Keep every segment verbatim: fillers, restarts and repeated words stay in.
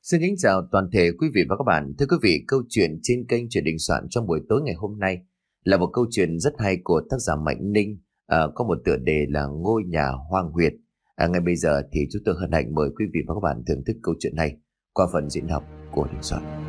Xin kính chào toàn thể quý vị và các bạn. Thưa quý vị, câu chuyện trên kênh Chuyện Đình Soạn trong buổi tối ngày hôm nay là một câu chuyện rất hay của tác giả Mạnh Ninh, à, có một tựa đề là Ngôi Nhà Hoang Huyệt. À, ngay bây giờ thì chúng tôi hân hạnh mời quý vị và các bạn thưởng thức câu chuyện này qua phần diễn đọc của Đình Soạn.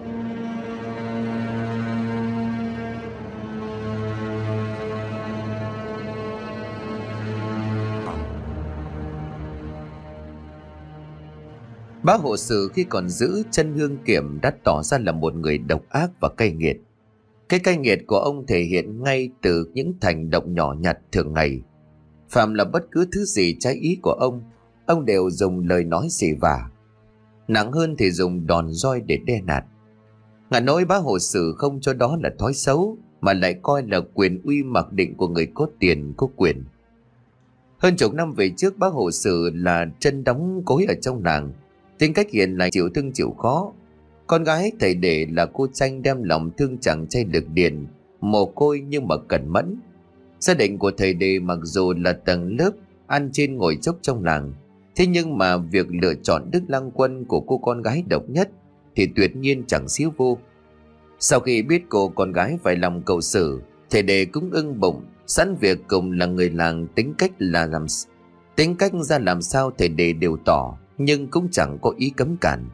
Bác hộ sự khi còn giữ chân hương kiểm đã tỏ ra là một người độc ác và cay nghiệt. Cái cay nghiệt của ông thể hiện ngay từ những hành động nhỏ nhặt thường ngày. Phạm là bất cứ thứ gì trái ý của ông, ông đều dùng lời nói xỉ vả. Nặng hơn thì dùng đòn roi để đe nạt. Ngả nỗi bác hộ sự không cho đó là thói xấu, mà lại coi là quyền uy mặc định của người có tiền có quyền. Hơn chục năm về trước, bác hộ sự là chân đóng cối ở trong làng. Tính cách hiền lành, chịu thương chịu khó. Con gái thầy Đề là cô Tranh đem lòng thương chàng trai được điền, mồ côi nhưng mà cẩn mẫn. Gia đình của thầy Đề mặc dù là tầng lớp ăn trên ngồi chốc trong làng, thế nhưng mà việc lựa chọn Đức Lăng Quân của cô con gái độc nhất thì tuyệt nhiên chẳng xíu vô. Sau khi biết cô con gái phải lòng cầu xử, thầy Đề cũng ưng bụng, sẵn việc cùng là người làng tính cách là làm tính cách ra làm sao thầy Đề đều tỏ, nhưng cũng chẳng có ý cấm cản.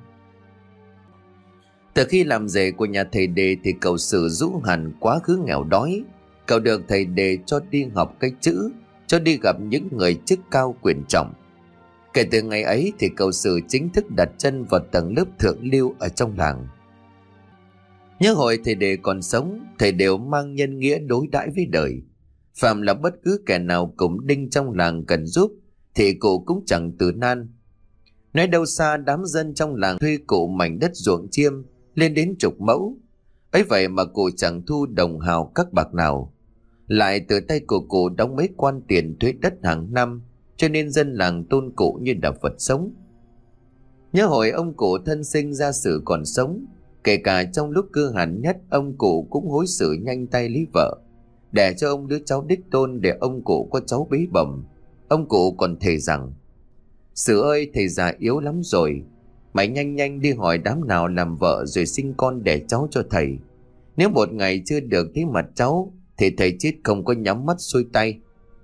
Từ khi làm rể của nhà thầy Đề thì cậu Sử rũ hẳn quá khứ nghèo đói. Cậu được thầy Đề cho đi học cái chữ, cho đi gặp những người chức cao quyền trọng. Kể từ ngày ấy thì cậu Sử chính thức đặt chân vào tầng lớp thượng lưu ở trong làng. Nhớ hồi thầy Đề còn sống, thầy đều mang nhân nghĩa đối đãi với đời. Phạm là bất cứ kẻ nào cùng đinh trong làng cần giúp thì cụ cũng chẳng từ nan. Nói đâu xa, đám dân trong làng thuê cụ mảnh đất ruộng chiêm lên đến chục mẫu. Ấy vậy mà cụ chẳng thu đồng hào các bạc nào. Lại từ tay của cụ đóng mấy quan tiền thuế đất hàng năm, cho nên dân làng tôn cụ như là vật sống. Nhớ hồi ông cụ thân sinh ra Sử còn sống, kể cả trong lúc cư hẳn nhất, ông cụ cũng hối xử nhanh tay lấy vợ, để cho ông đứa cháu đích tôn để ông cụ có cháu bế bẩm. Ông cụ còn thề rằng: Sử ơi, thầy già yếu lắm rồi, mày nhanh nhanh đi hỏi đám nào làm vợ rồi sinh con đẻ cháu cho thầy. Nếu một ngày chưa được thấy mặt cháu thì thầy chết không có nhắm mắt xuôi tay.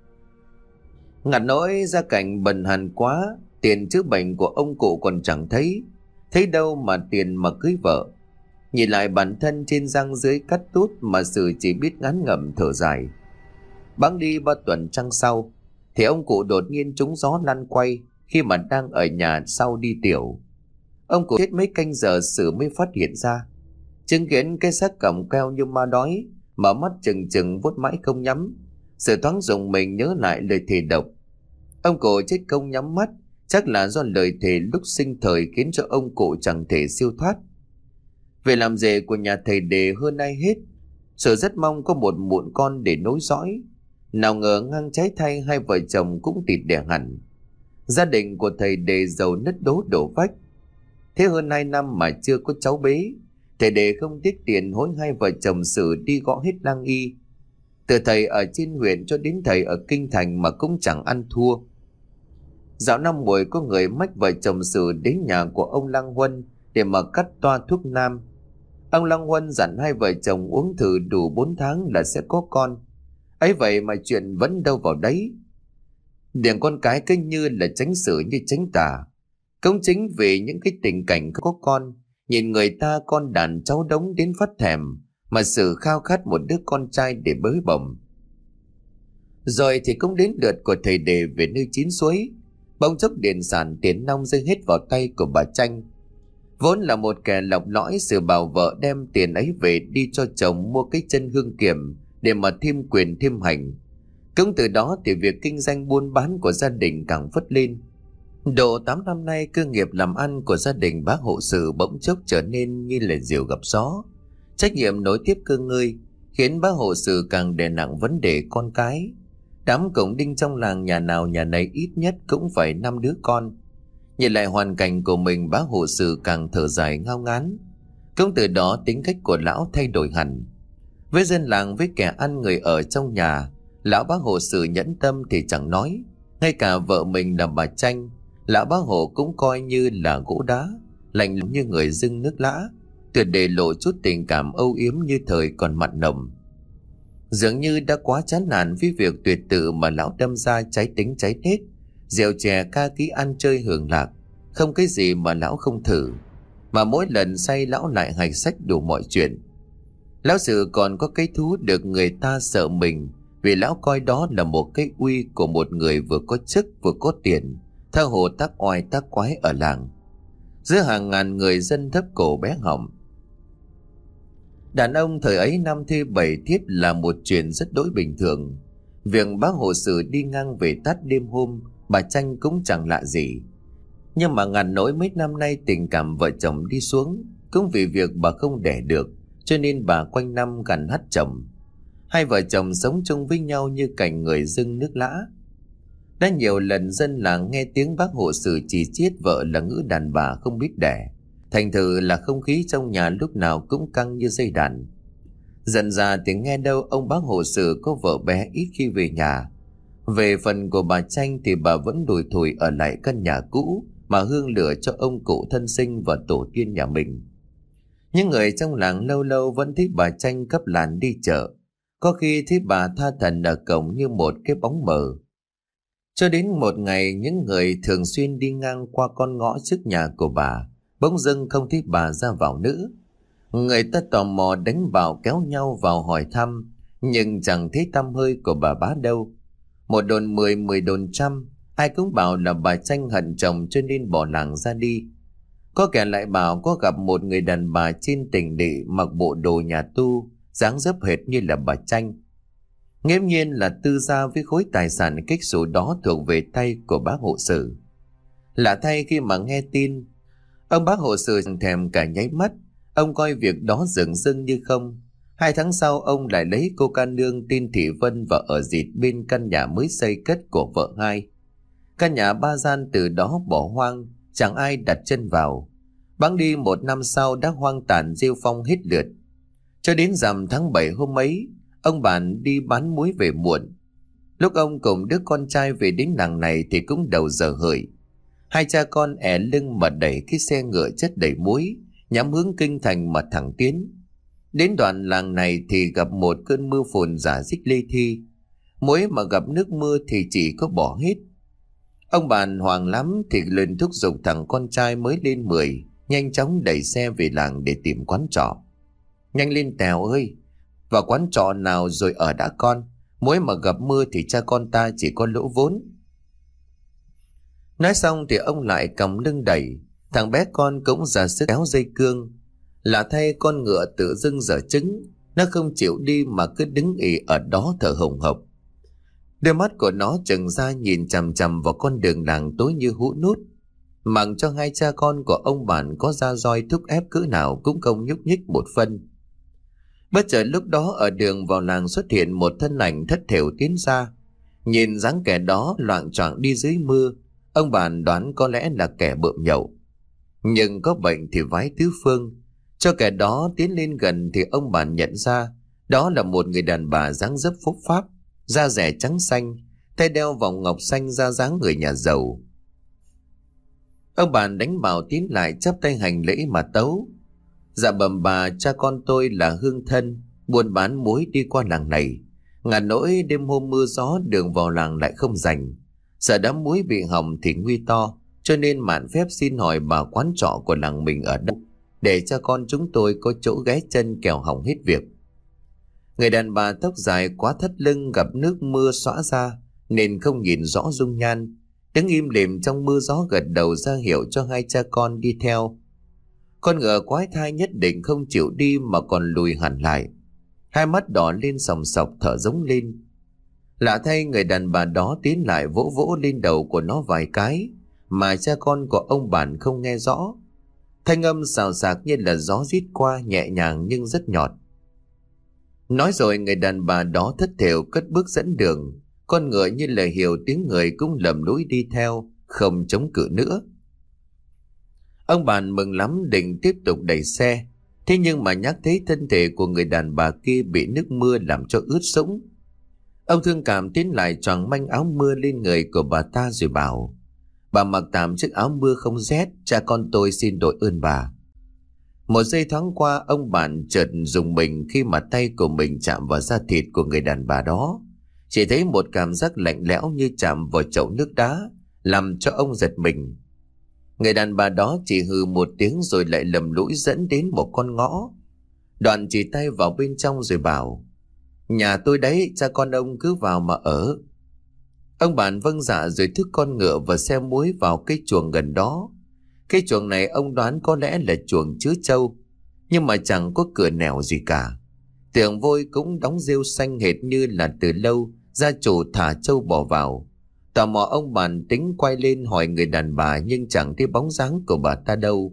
Ngặt nỗi gia cảnh bần hàn quá, tiền chữa bệnh của ông cụ còn chẳng thấy, thấy đâu mà tiền mà cưới vợ. Nhìn lại bản thân trên răng dưới cắt tút mà Sử chỉ biết ngán ngẩm thở dài. Bẵng đi ba tuần trăng sau thì ông cụ đột nhiên trúng gió lăn quay khi mà đang ở nhà sau đi tiểu. Ông cụ chết mấy canh giờ Sử mới phát hiện ra. Chứng kiến cái xác còng keo như ma đói, mở mắt chừng chừng vuốt mãi không nhắm. Sử thoáng dùng mình nhớ lại lời thề độc. Ông cụ chết không nhắm mắt, chắc là do lời thề lúc sinh thời khiến cho ông cụ chẳng thể siêu thoát. Về làm rể của nhà thầy Đề hơn ai hết, Sử rất mong có một muộn con để nối dõi. Nào ngờ ngang trái thay hai vợ chồng cũng tịt đẻ hẳn. Gia đình của thầy Đề giàu nứt đố đổ vách. Thế hơn hai năm mà chưa có cháu bế, thầy Đề không tiếc tiền hối hai vợ chồng Sử đi gõ hết lang y. Từ thầy ở trên huyện cho đến thầy ở kinh thành mà cũng chẳng ăn thua. Dạo năm buổi có người mách vợ chồng Sử đến nhà của ông Lăng Huân để mà cắt toa thuốc nam. Ông Lăng Huân dặn hai vợ chồng uống thử đủ bốn tháng là sẽ có con. Ấy vậy mà chuyện vẫn đâu vào đấy. Điển con cái cứ như là tránh Sử như tránh tà. Cũng chính vì những cái tình cảnh có con, nhìn người ta con đàn cháu đống đến phát thèm, mà Sử khao khát một đứa con trai để bới bổng. Rồi thì cũng đến lượt của thầy Đề về nơi chín suối. Bỗng chốc điền sản tiền nong rơi hết vào tay của bà Tranh. Vốn là một kẻ lọc lõi, Sử bảo vợ đem tiền ấy về đi cho chồng mua cái chân hương kiểm để mà thêm quyền thêm hành. Cũng từ đó thì việc kinh doanh buôn bán của gia đình càng phất lên. Độ tám năm nay, cơ nghiệp làm ăn của gia đình bác hộ Sử bỗng chốc trở nên như là diều gặp gió. Trách nhiệm nối tiếp cơ ngơi khiến bác hộ Sử càng đè nặng vấn đề con cái. Đám cổng đinh trong làng nhà nào nhà nấy ít nhất cũng phải năm đứa con. Nhìn lại hoàn cảnh của mình, bác hộ Sử càng thở dài ngao ngán. Cũng từ đó tính cách của lão thay đổi hẳn. Với dân làng, với kẻ ăn người ở trong nhà, lão bác hộ Sử nhẫn tâm thì chẳng nói. Ngay cả vợ mình là bà Tranh, lão bác hộ cũng coi như là gỗ đá. lạnh lùng như người dưng nước lã, tuyệt để lộ chút tình cảm âu yếm như thời còn mặn nồng. Dường như đã quá chán nản với việc tuyệt tự mà lão đâm ra trái tính trái nết, rượu chè ca ký ăn chơi hưởng lạc, không cái gì mà lão không thử. Mà mỗi lần say lão lại hạch sách đủ mọi chuyện. Lão Sự còn có cái thú được người ta sợ mình, vì lão coi đó là một cái uy của một người vừa có chức vừa có tiền, tha hồ tác oai tác quái ở làng. Giữa hàng ngàn người dân thấp cổ bé họng, đàn ông thời ấy năm thê bảy thiếp là một chuyện rất đối bình thường. Việc bác hộ Sự đi ngang về tắt đêm hôm, bà Chanh cũng chẳng lạ gì. Nhưng mà ngàn nỗi mấy năm nay tình cảm vợ chồng đi xuống, cũng vì việc bà không đẻ được, cho nên bà quanh năm gằn hắt chồng. Hai vợ chồng sống chung với nhau như cảnh người dưng nước lã. Đã nhiều lần dân làng nghe tiếng bác hộ Sự chỉ chiết vợ là ngữ đàn bà không biết đẻ, thành thử là không khí trong nhà lúc nào cũng căng như dây đàn. Dần ra thì nghe đâu ông bác hộ Sự có vợ bé ít khi về nhà. Về phần của bà Chanh thì bà vẫn đùi thủi ở lại căn nhà cũ mà hương lửa cho ông cụ thân sinh và tổ tiên nhà mình. Những người trong làng lâu lâu vẫn thấy bà Chanh cấp làn đi chợ, có khi thấy bà tha thần ở cổng như một cái bóng mờ. Cho đến một ngày, những người thường xuyên đi ngang qua con ngõ trước nhà của bà bỗng dưng không thấy bà ra vào nữa. Người ta tò mò đánh bạo kéo nhau vào hỏi thăm, nhưng chẳng thấy tăm hơi của bà bá đâu. Một đồn mười, mười đồn trăm, ai cũng bảo là bà Chanh hận chồng cho nên bỏ làng ra đi. Có kẻ lại bảo có gặp một người đàn bà trên tỉnh lỵ mặc bộ đồ nhà tu, dáng dấp hệt như là bà Chanh. Nghiễm nhiên là tư gia với khối tài sản kích xù đó thuộc về tay của bác hộ Sự. Lạ thay khi mà nghe tin, ông bác hộ Sự chẳng thèm cả nháy mắt, ông coi việc đó dửng dưng như không. Hai tháng sau ông lại lấy cô ca nương tên Thị Vân và ở dịt bên căn nhà mới xây cất của vợ hai. Căn nhà ba gian từ đó bỏ hoang, chẳng ai đặt chân vào. Bẵng đi một năm sau đã hoang tàn rêu phong hết lượt. Cho đến rằm tháng bảy hôm ấy, ông bạn đi bán muối về muộn. Lúc ông cùng đứa con trai về đến làng này thì cũng đầu giờ hợi. Hai cha con ẻ lưng mà đẩy cái xe ngựa chất đầy muối, nhắm hướng kinh thành mà thẳng tiến. Đến đoạn làng này thì gặp một cơn mưa phùn rả rích lê thi. Muối mà gặp nước mưa thì chỉ có bỏ hết. Ông bạn hoảng lắm thì lên thúc giục thằng con trai mới lên mười nhanh chóng đẩy xe về làng để tìm quán trọ. Nhanh lên Tèo ơi, vào quán trọ nào rồi ở đã con, muối mà gặp mưa thì cha con ta chỉ có lỗ vốn. Nói xong thì ông lại cầm lưng đẩy, thằng bé con cũng ra sức kéo dây cương. Lạ thay con ngựa tự dưng dở trứng, nó không chịu đi mà cứ đứng ì ở đó thở hổn hộc. Đôi mắt của nó trừng ra nhìn chằm chằm vào con đường làng tối như hũ nút, mặc cho hai cha con của ông bạn có ra roi thúc ép cỡ nào cũng không nhúc nhích một phân. Bất chợt lúc đó ở đường vào làng xuất hiện một thân ảnh thất thểu tiến ra. Nhìn dáng kẻ đó loạng choạng đi dưới mưa, ông bạn đoán có lẽ là kẻ bợm nhậu. Nhưng có bệnh thì vái tứ phương. Cho kẻ đó tiến lên gần thì ông bạn nhận ra đó là một người đàn bà dáng dấp phúc pháp, da rẻ trắng xanh, tay đeo vòng ngọc xanh ra dáng người nhà giàu. Ông bạn đánh bảo tiến lại chắp tay hành lễ mà tấu. Dạ bẩm bà, cha con tôi là hương thân, buôn bán muối đi qua làng này. Ngàn nỗi đêm hôm mưa gió đường vào làng lại không rành. Sợ đám muối bị hỏng thì nguy to, cho nên mạn phép xin hỏi bà quán trọ của làng mình ở đâu, để cha con chúng tôi có chỗ ghé chân kẻo hỏng hết việc. Người đàn bà tóc dài quá thắt lưng gặp nước mưa xõa ra nên không nhìn rõ dung nhan, đứng im lìm trong mưa gió gật đầu ra hiệu cho hai cha con đi theo. Con ngựa quái thai nhất định không chịu đi mà còn lùi hẳn lại, hai mắt đỏ lên sòng sọc thở giống lên. Lạ thay người đàn bà đó tiến lại vỗ vỗ lên đầu của nó vài cái mà cha con của ông bạn không nghe rõ. Thanh âm xào xạc như là gió rít qua, nhẹ nhàng nhưng rất nhọt. Nói rồi người đàn bà đó thất thểu cất bước dẫn đường. Con ngựa như là hiểu tiếng người cũng lầm lũi đi theo, không chống cự nữa. Ông bạn mừng lắm định tiếp tục đẩy xe, thế nhưng mà nhắc thấy thân thể của người đàn bà kia bị nước mưa làm cho ướt sũng. Ông thương cảm tiến lại choàng manh áo mưa lên người của bà ta rồi bảo: Bà mặc tạm chiếc áo mưa không rét, cha con tôi xin đội ơn bà. Một giây thoáng qua, ông bạn chợt rùng mình khi mà tay của mình chạm vào da thịt của người đàn bà đó. Chỉ thấy một cảm giác lạnh lẽo như chạm vào chậu nước đá, làm cho ông giật mình. Người đàn bà đó chỉ hừ một tiếng rồi lại lầm lũi dẫn đến một con ngõ. Đoạn chỉ tay vào bên trong rồi bảo: "Nhà tôi đấy, cha con ông cứ vào mà ở." Ông bạn vâng dạ rồi thúc con ngựa và xe muối vào cái chuồng gần đó. Cái chuồng này ông đoán có lẽ là chuồng chứa trâu, nhưng mà chẳng có cửa nẻo gì cả. Tường vôi cũng đóng rêu xanh hệt như là từ lâu gia chủ thả trâu bò vào. Tò mò ông bạn tính quay lên hỏi người đàn bà, nhưng chẳng thấy bóng dáng của bà ta đâu.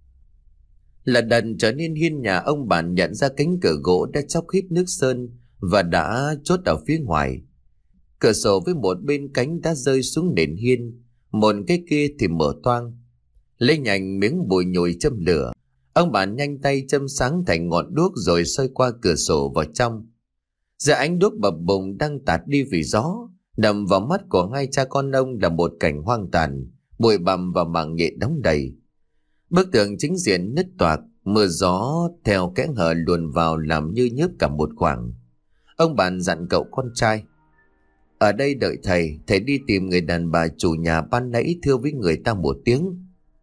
Lần đần trở nên hiên nhà, ông bạn nhận ra cánh cửa gỗ đã chóc hít nước sơn và đã chốt ở phía ngoài. Cửa sổ với một bên cánh đã rơi xuống nền hiên, một cái kia thì mở toang. Lấy nhanh miếng bùi nhồi châm lửa, ông bạn nhanh tay châm sáng thành ngọn đuốc rồi xoay qua cửa sổ vào trong. Giờ ánh đuốc bập bùng đang tạt đi vì gió, đầm vào mắt của hai cha con ông là một cảnh hoang tàn, bụi bặm và mảng nhện đóng đầy. Bức tường chính diện nứt toạc, mưa gió theo kẽ hở luồn vào làm như nhớp cả một khoảng. Ông bạn dặn cậu con trai: "Ở đây đợi thầy, thầy đi tìm người đàn bà chủ nhà ban nãy thưa với người ta một tiếng."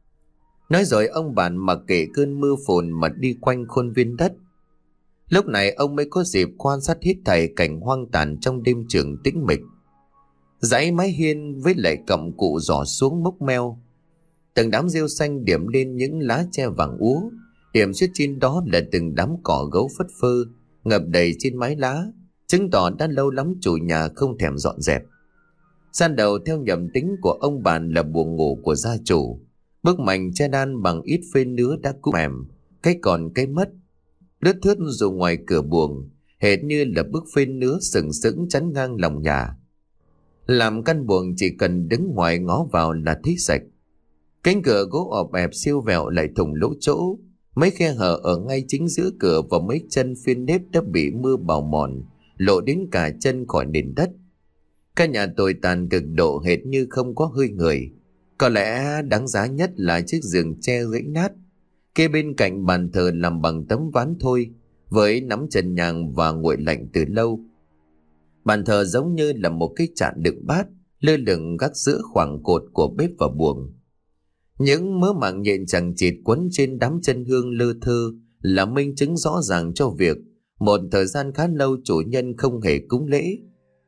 Nói rồi ông bạn mặc kệ cơn mưa phùn mà đi quanh khuôn viên đất. Lúc này ông mới có dịp quan sát hít thảy cảnh hoang tàn trong đêm trường tĩnh mịch. Dãy mái hiên với lại cặm cụ rỏ xuống mốc meo, từng đám rêu xanh điểm lên những lá tre vàng úa, điểm xuyết trên đó là từng đám cỏ gấu phất phơ ngập đầy trên mái lá, chứng tỏ đã lâu lắm chủ nhà không thèm dọn dẹp. Gian đầu theo nhầm tính của ông bạn là buồng ngủ của gia chủ, bức mành che đan bằng ít phên nứa đã cũ mềm, cái còn cái mất, lướt thướt dù ngoài cửa buồng, hệt như là bức phên nứa sừng sững chắn ngang lòng nhà. Làm căn buồng chỉ cần đứng ngoài ngó vào là thấy sạch. Cánh cửa gỗ ọp ẹp siêu vẹo lại thủng lỗ chỗ, mấy khe hở ở ngay chính giữa cửa và mấy chân phiên nếp đã bị mưa bào mòn, lộ đến cả chân khỏi nền đất. Căn nhà tồi tàn cực độ hệt như không có hơi người. Có lẽ đáng giá nhất là chiếc giường tre gãy nát, kê bên cạnh bàn thờ làm bằng tấm ván thôi, với nắm trần nhàng và nguội lạnh từ lâu. Bàn thờ giống như là một cái chạn đựng bát, lơ lửng gác giữa khoảng cột của bếp và buồng. Những mớ mảng nhện chằng chịt quấn trên đám chân hương lơ thơ là minh chứng rõ ràng cho việc một thời gian khá lâu chủ nhân không hề cúng lễ.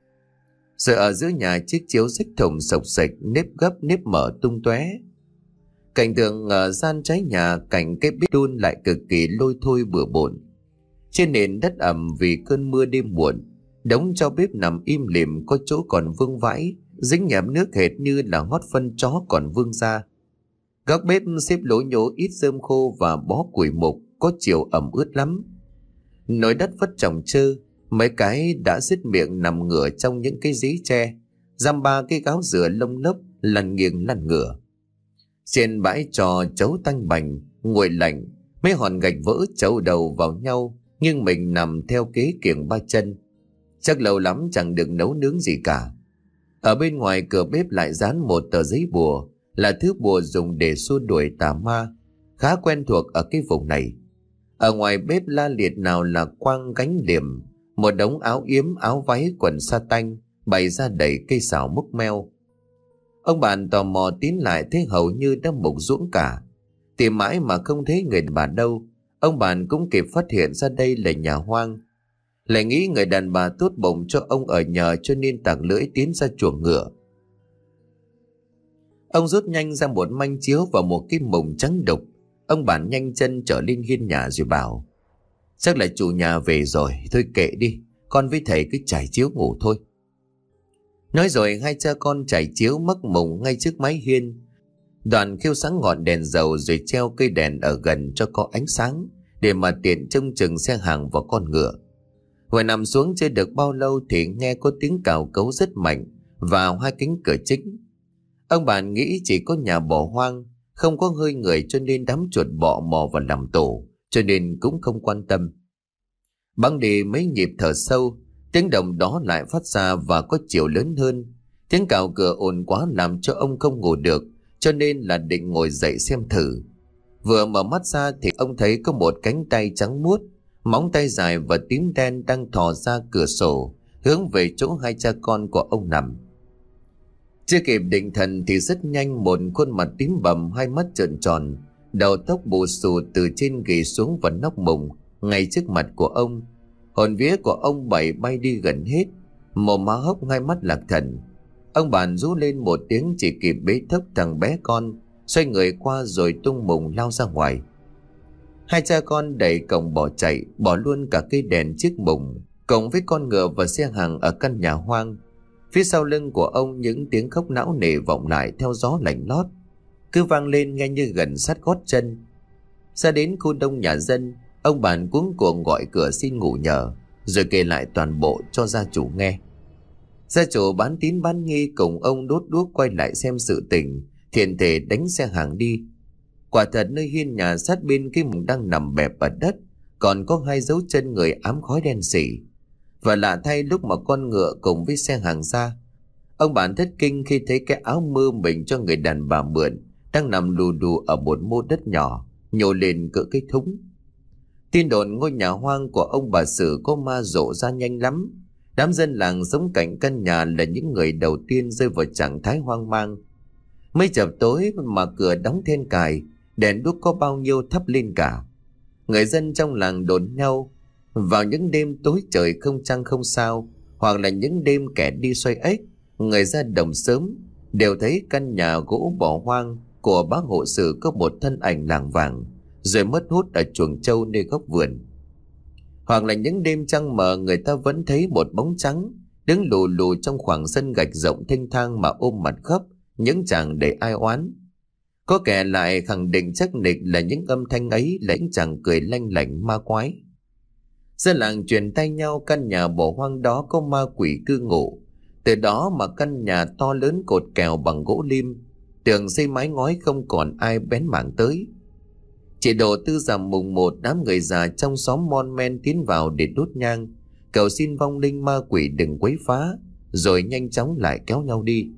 Rồi ở giữa nhà, chiếc chiếu rách thùng sộc sạch, nếp gấp nếp mở tung tóe. Cảnh tượng ở gian trái nhà cạnh cái bếp đun lại cực kỳ lôi thôi bừa bộn. Trên nền đất ẩm vì cơn mưa đêm muộn, đống tro bếp nằm im lìm, có chỗ còn vương vãi, dính nhảm nước hệt như là hót phân chó còn vương ra. Góc bếp xếp lố nhố ít rơm khô và bó củi mục, có chiều ẩm ướt lắm. Nồi đất vất trồng trơ, mấy cái đã dứt miệng nằm ngửa trong những cái dí tre, giam ba cái gáo dừa lông lốc lăn nghiêng lăn ngửa. Trên bãi trò chấu tanh bành, nguội lạnh, mấy hòn gạch vỡ chấu đầu vào nhau, nhưng mình nằm theo kế kiềng ba chân. Chắc lâu lắm chẳng được nấu nướng gì cả. Ở bên ngoài cửa bếp lại dán một tờ giấy bùa, là thứ bùa dùng để xua đuổi tà ma, khá quen thuộc ở cái vùng này. Ở ngoài bếp la liệt nào là quang gánh liềm, một đống áo yếm, áo váy, quần sa tanh bày ra đầy cây xào múc meo. Ông bạn tò mò tiến lại thấy hầu như đã mục ruỗng cả. Tìm mãi mà không thấy người đàn bà đâu. Ông bạn cũng kịp phát hiện ra đây là nhà hoang. Lại nghĩ người đàn bà tốt bụng cho ông ở nhờ, cho nên tặc lưỡi tiến ra chuồng ngựa. Ông rút nhanh ra một manh chiếu và một cái mùng trắng đục. Ông bạn nhanh chân trở lên hiên nhà rồi bảo: "Chắc là chủ nhà về rồi, thôi kệ đi, con với thầy cứ trải chiếu ngủ thôi." Nói rồi hai cha con trải chiếu mắc mùng ngay trước mái hiên. Đoàn khiêu sáng ngọn đèn dầu rồi treo cây đèn ở gần cho có ánh sáng, để mà tiện trông chừng xe hàng và con ngựa. Vừa nằm xuống chưa được bao lâu thì nghe có tiếng cào cấu rất mạnh vào hai cánh cửa chính. Ông bạn nghĩ chỉ có nhà bỏ hoang, không có hơi người, cho nên đám chuột bọ mò vào làm tổ, cho nên cũng không quan tâm. Băng đi mấy nhịp thở sâu, tiếng động đó lại phát ra và có chiều lớn hơn, Tiếng cào cửa ồn quá làm cho ông không ngủ được, cho nên là định ngồi dậy xem thử. Vừa mở mắt ra thì ông thấy có một cánh tay trắng muốt, móng tay dài và tím đen đang thò ra cửa sổ, hướng về chỗ hai cha con của ông nằm. Chưa kịp định thần thì rất nhanh một khuôn mặt tím bầm, hai mắt trợn tròn, đầu tóc bù xù từ trên ghì xuống và nóc mùng ngay trước mặt của ông. Hồn vía của ông Bảy bay đi gần hết, mồm má hốc, hai mắt lạc thần. Ông Bản rú lên một tiếng, chỉ kịp bế thốc thằng bé con, xoay người qua rồi tung mùng lao ra ngoài. Hai cha con đẩy cổng bỏ chạy, bỏ luôn cả cây đèn chiếc mùng cộng với con ngựa và xe hàng ở căn nhà hoang. Phía sau lưng của ông những tiếng khóc não nề vọng lại theo gió lạnh lót, cứ vang lên nghe như gần sát gót chân. Ra đến khu đông nhà dân, ông Bản cuống cuồng gọi cửa xin ngủ nhờ, rồi kể lại toàn bộ cho gia chủ nghe. Gia chủ bán tín bán nghi cùng ông đốt đuốc quay lại xem sự tình, thiện thể đánh xe hàng đi. Quả thật nơi hiên nhà sát bên cái mùng đang nằm bẹp ở đất còn có hai dấu chân người ám khói đen sì. Và lạ thay, lúc mà con ngựa cùng với xe hàng ra, ông Bản thất kinh khi thấy cái áo mưa mình cho người đàn bà mượn đang nằm lù đù ở một mô đất nhỏ, nhô lên cỡ cái thúng. Tin đồn ngôi nhà hoang của ông bà Sử có ma rộ ra nhanh lắm. Đám dân làng sống cạnh căn nhà là những người đầu tiên rơi vào trạng thái hoang mang. Mấy chập tối mà cửa đóng then cài, đèn đuốc có bao nhiêu thắp lên cả. Người dân trong làng đồn nhau vào những đêm tối trời không trăng không sao, hoặc là những đêm kẻ đi xoay ếch, người ra đồng sớm, đều thấy căn nhà gỗ bỏ hoang của bác hộ Sử có một thân ảnh lảng vảng rồi mất hút ở chuồng trâu nơi góc vườn. Hoặc là những đêm trăng mờ, người ta vẫn thấy một bóng trắng đứng lù lù trong khoảng sân gạch rộng thênh thang mà ôm mặt khóc, những chàng đầy ai oán. Có kẻ lại khẳng định chắc nịch là những âm thanh ấy là những chàng cười lanh lảnh ma quái. Dân làng truyền tay nhau căn nhà bỏ hoang đó có ma quỷ cư ngụ. Từ đó mà căn nhà to lớn cột kèo bằng gỗ lim, tường xây mái ngói không còn ai bén mảng tới. Chỉ độ tư rằm mùng một, đám người già trong xóm mon men tiến vào để đốt nhang, cầu xin vong linh ma quỷ đừng quấy phá, rồi nhanh chóng lại kéo nhau đi.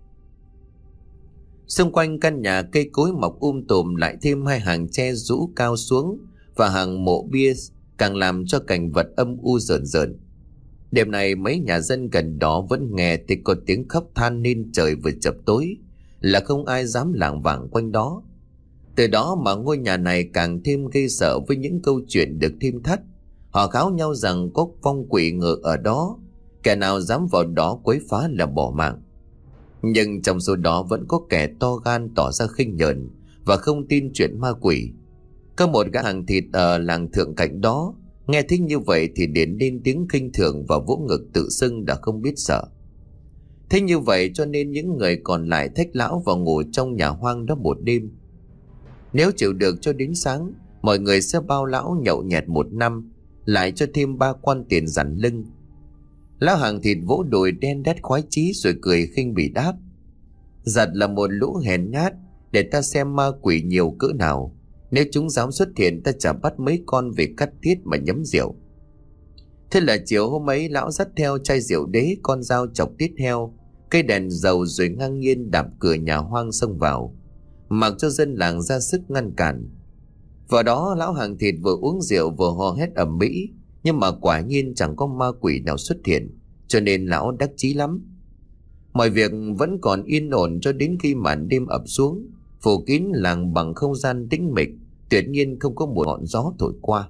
Xung quanh căn nhà cây cối mọc um tùm, lại thêm hai hàng tre rũ cao xuống và hàng mộ bia, càng làm cho cảnh vật âm u rợn rợn. Đêm này mấy nhà dân gần đó vẫn nghe thì có tiếng khóc than nên trời vừa chập tối, là không ai dám lảng vảng quanh đó. Từ đó mà ngôi nhà này càng thêm gây sợ với những câu chuyện được thêm thắt. Họ kháo nhau rằng có vong quỷ ngự ở đó, kẻ nào dám vào đó quấy phá là bỏ mạng. Nhưng trong số đó vẫn có kẻ to gan tỏ ra khinh nhờn và không tin chuyện ma quỷ. Có một gã hàng thịt ở làng thượng cạnh đó nghe thích như vậy thì đến lên tiếng khinh thường và vỗ ngực tự xưng đã không biết sợ. Thế như vậy cho nên những người còn lại thách lão vào ngủ trong nhà hoang đó một đêm. Nếu chịu được cho đến sáng, mọi người sẽ bao lão nhậu nhẹt một năm, lại cho thêm ba quan tiền dằn lưng. Lão hàng thịt vỗ đùi đen đét khoái chí rồi cười khinh bỉ đáp: Giật là một lũ hèn nhát, để ta xem ma quỷ nhiều cỡ nào. Nếu chúng dám xuất hiện, ta chả bắt mấy con về cắt tiết mà nhấm rượu. Thế là chiều hôm ấy, lão dắt theo chai rượu đế, con dao chọc tiết heo, cây đèn dầu rồi ngang nhiên đạp cửa nhà hoang xông vào, mặc cho dân làng ra sức ngăn cản. Vào đó lão hàng thịt vừa uống rượu vừa hò hét ầm ĩ, nhưng mà quả nhiên chẳng có ma quỷ nào xuất hiện, cho nên lão đắc chí lắm. Mọi việc vẫn còn yên ổn cho đến khi màn đêm ập xuống, phủ kín làng bằng không gian tĩnh mịch, tuyệt nhiên không có một ngọn gió thổi qua.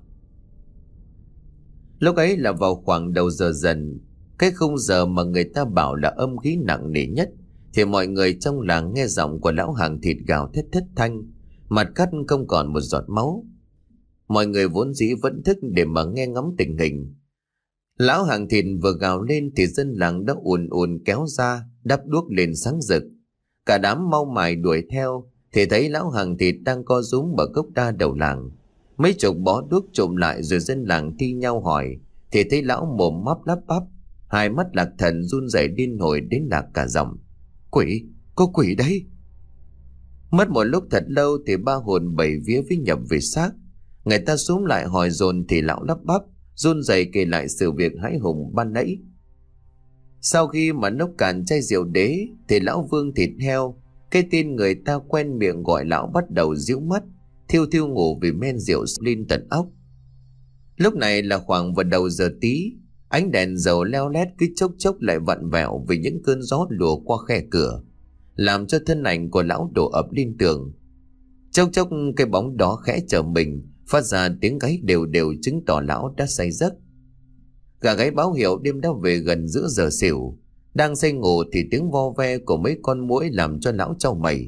Lúc ấy là vào khoảng đầu giờ dần, cái khung giờ mà người ta bảo là âm khí nặng nề nhất, thì mọi người trong làng nghe giọng của lão hàng thịt gào thét thất thanh, mặt cắt không còn một giọt máu. Mọi người vốn dĩ vẫn thức để mà nghe ngóng tình hình. Lão hàng thịt vừa gào lên thì dân làng đã ùn ùn kéo ra, đắp đuốc lên sáng rực. Cả đám mau mải đuổi theo thì thấy lão hàng thịt đang co rúm ở gốc đa đầu làng. Mấy chục bó đuốc trộm lại rồi dân làng thi nhau hỏi, thì thấy lão mồm mắp lắp bắp, hai mắt lạc thần run rẩy điên hồi đến lạc cả giọng: Quỷ, có quỷ đấy! Mất một lúc thật lâu thì ba hồn bảy vía với nhập về xác. Người ta xúm lại hỏi dồn thì lão lắp bắp, run rẩy kể lại sự việc hãi hùng ban nãy. Sau khi mà nốc cạn chai rượu đế thì lão Vương thịt heo, cái tên người ta quen miệng gọi lão, bắt đầu díu mắt, thiêu thiêu ngủ vì men rượu lên tận óc. Lúc này là khoảng vào đầu giờ tí, ánh đèn dầu leo lét cứ chốc chốc lại vặn vẹo vì những cơn gió lùa qua khe cửa, làm cho thân ảnh của lão đổ ập lên tường. Chốc chốc cái bóng đó khẽ trở mình, phát ra tiếng gáy đều đều, chứng tỏ lão đã say giấc. Gà gáy báo hiệu đêm đã về gần giữa giờ xỉu. Đang say ngủ thì tiếng vo ve của mấy con muỗi làm cho lão chau mày.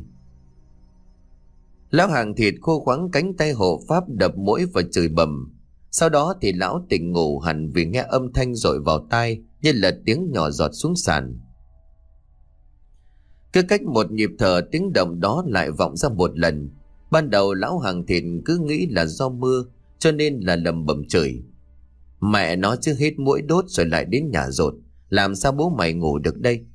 Lão hàng thịt khô khoắng cánh tay hộ pháp đập muỗi và chửi bầm. Sau đó thì lão tỉnh ngủ hẳn vì nghe âm thanh dội vào tai như là tiếng nhỏ giọt xuống sàn. Cứ cách một nhịp thở, tiếng động đó lại vọng ra một lần. Ban đầu lão hàng thịt cứ nghĩ là do mưa cho nên là lầm bầm chửi: mẹ nó chứ, hết muỗi đốt rồi lại đến nhà rột, làm sao bố mày ngủ được đây.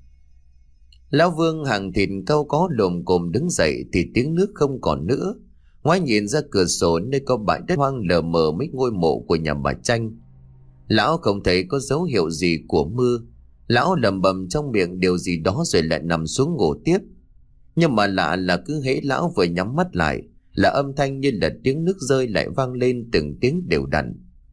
Lão Vương hàng thịt cau có lồm cồm đứng dậy thì tiếng nước không còn nữa. Ngoái nhìn ra cửa sổ nơi có bãi đất hoang lờ mờ mấy ngôi mộ của nhà bà Tranh. Lão không thấy có dấu hiệu gì của mưa. Lão lầm bầm trong miệng điều gì đó rồi lại nằm xuống ngủ tiếp. Nhưng mà lạ là cứ hễ lão vừa nhắm mắt lại là âm thanh như là tiếng nước rơi lại vang lên từng tiếng đều đặn.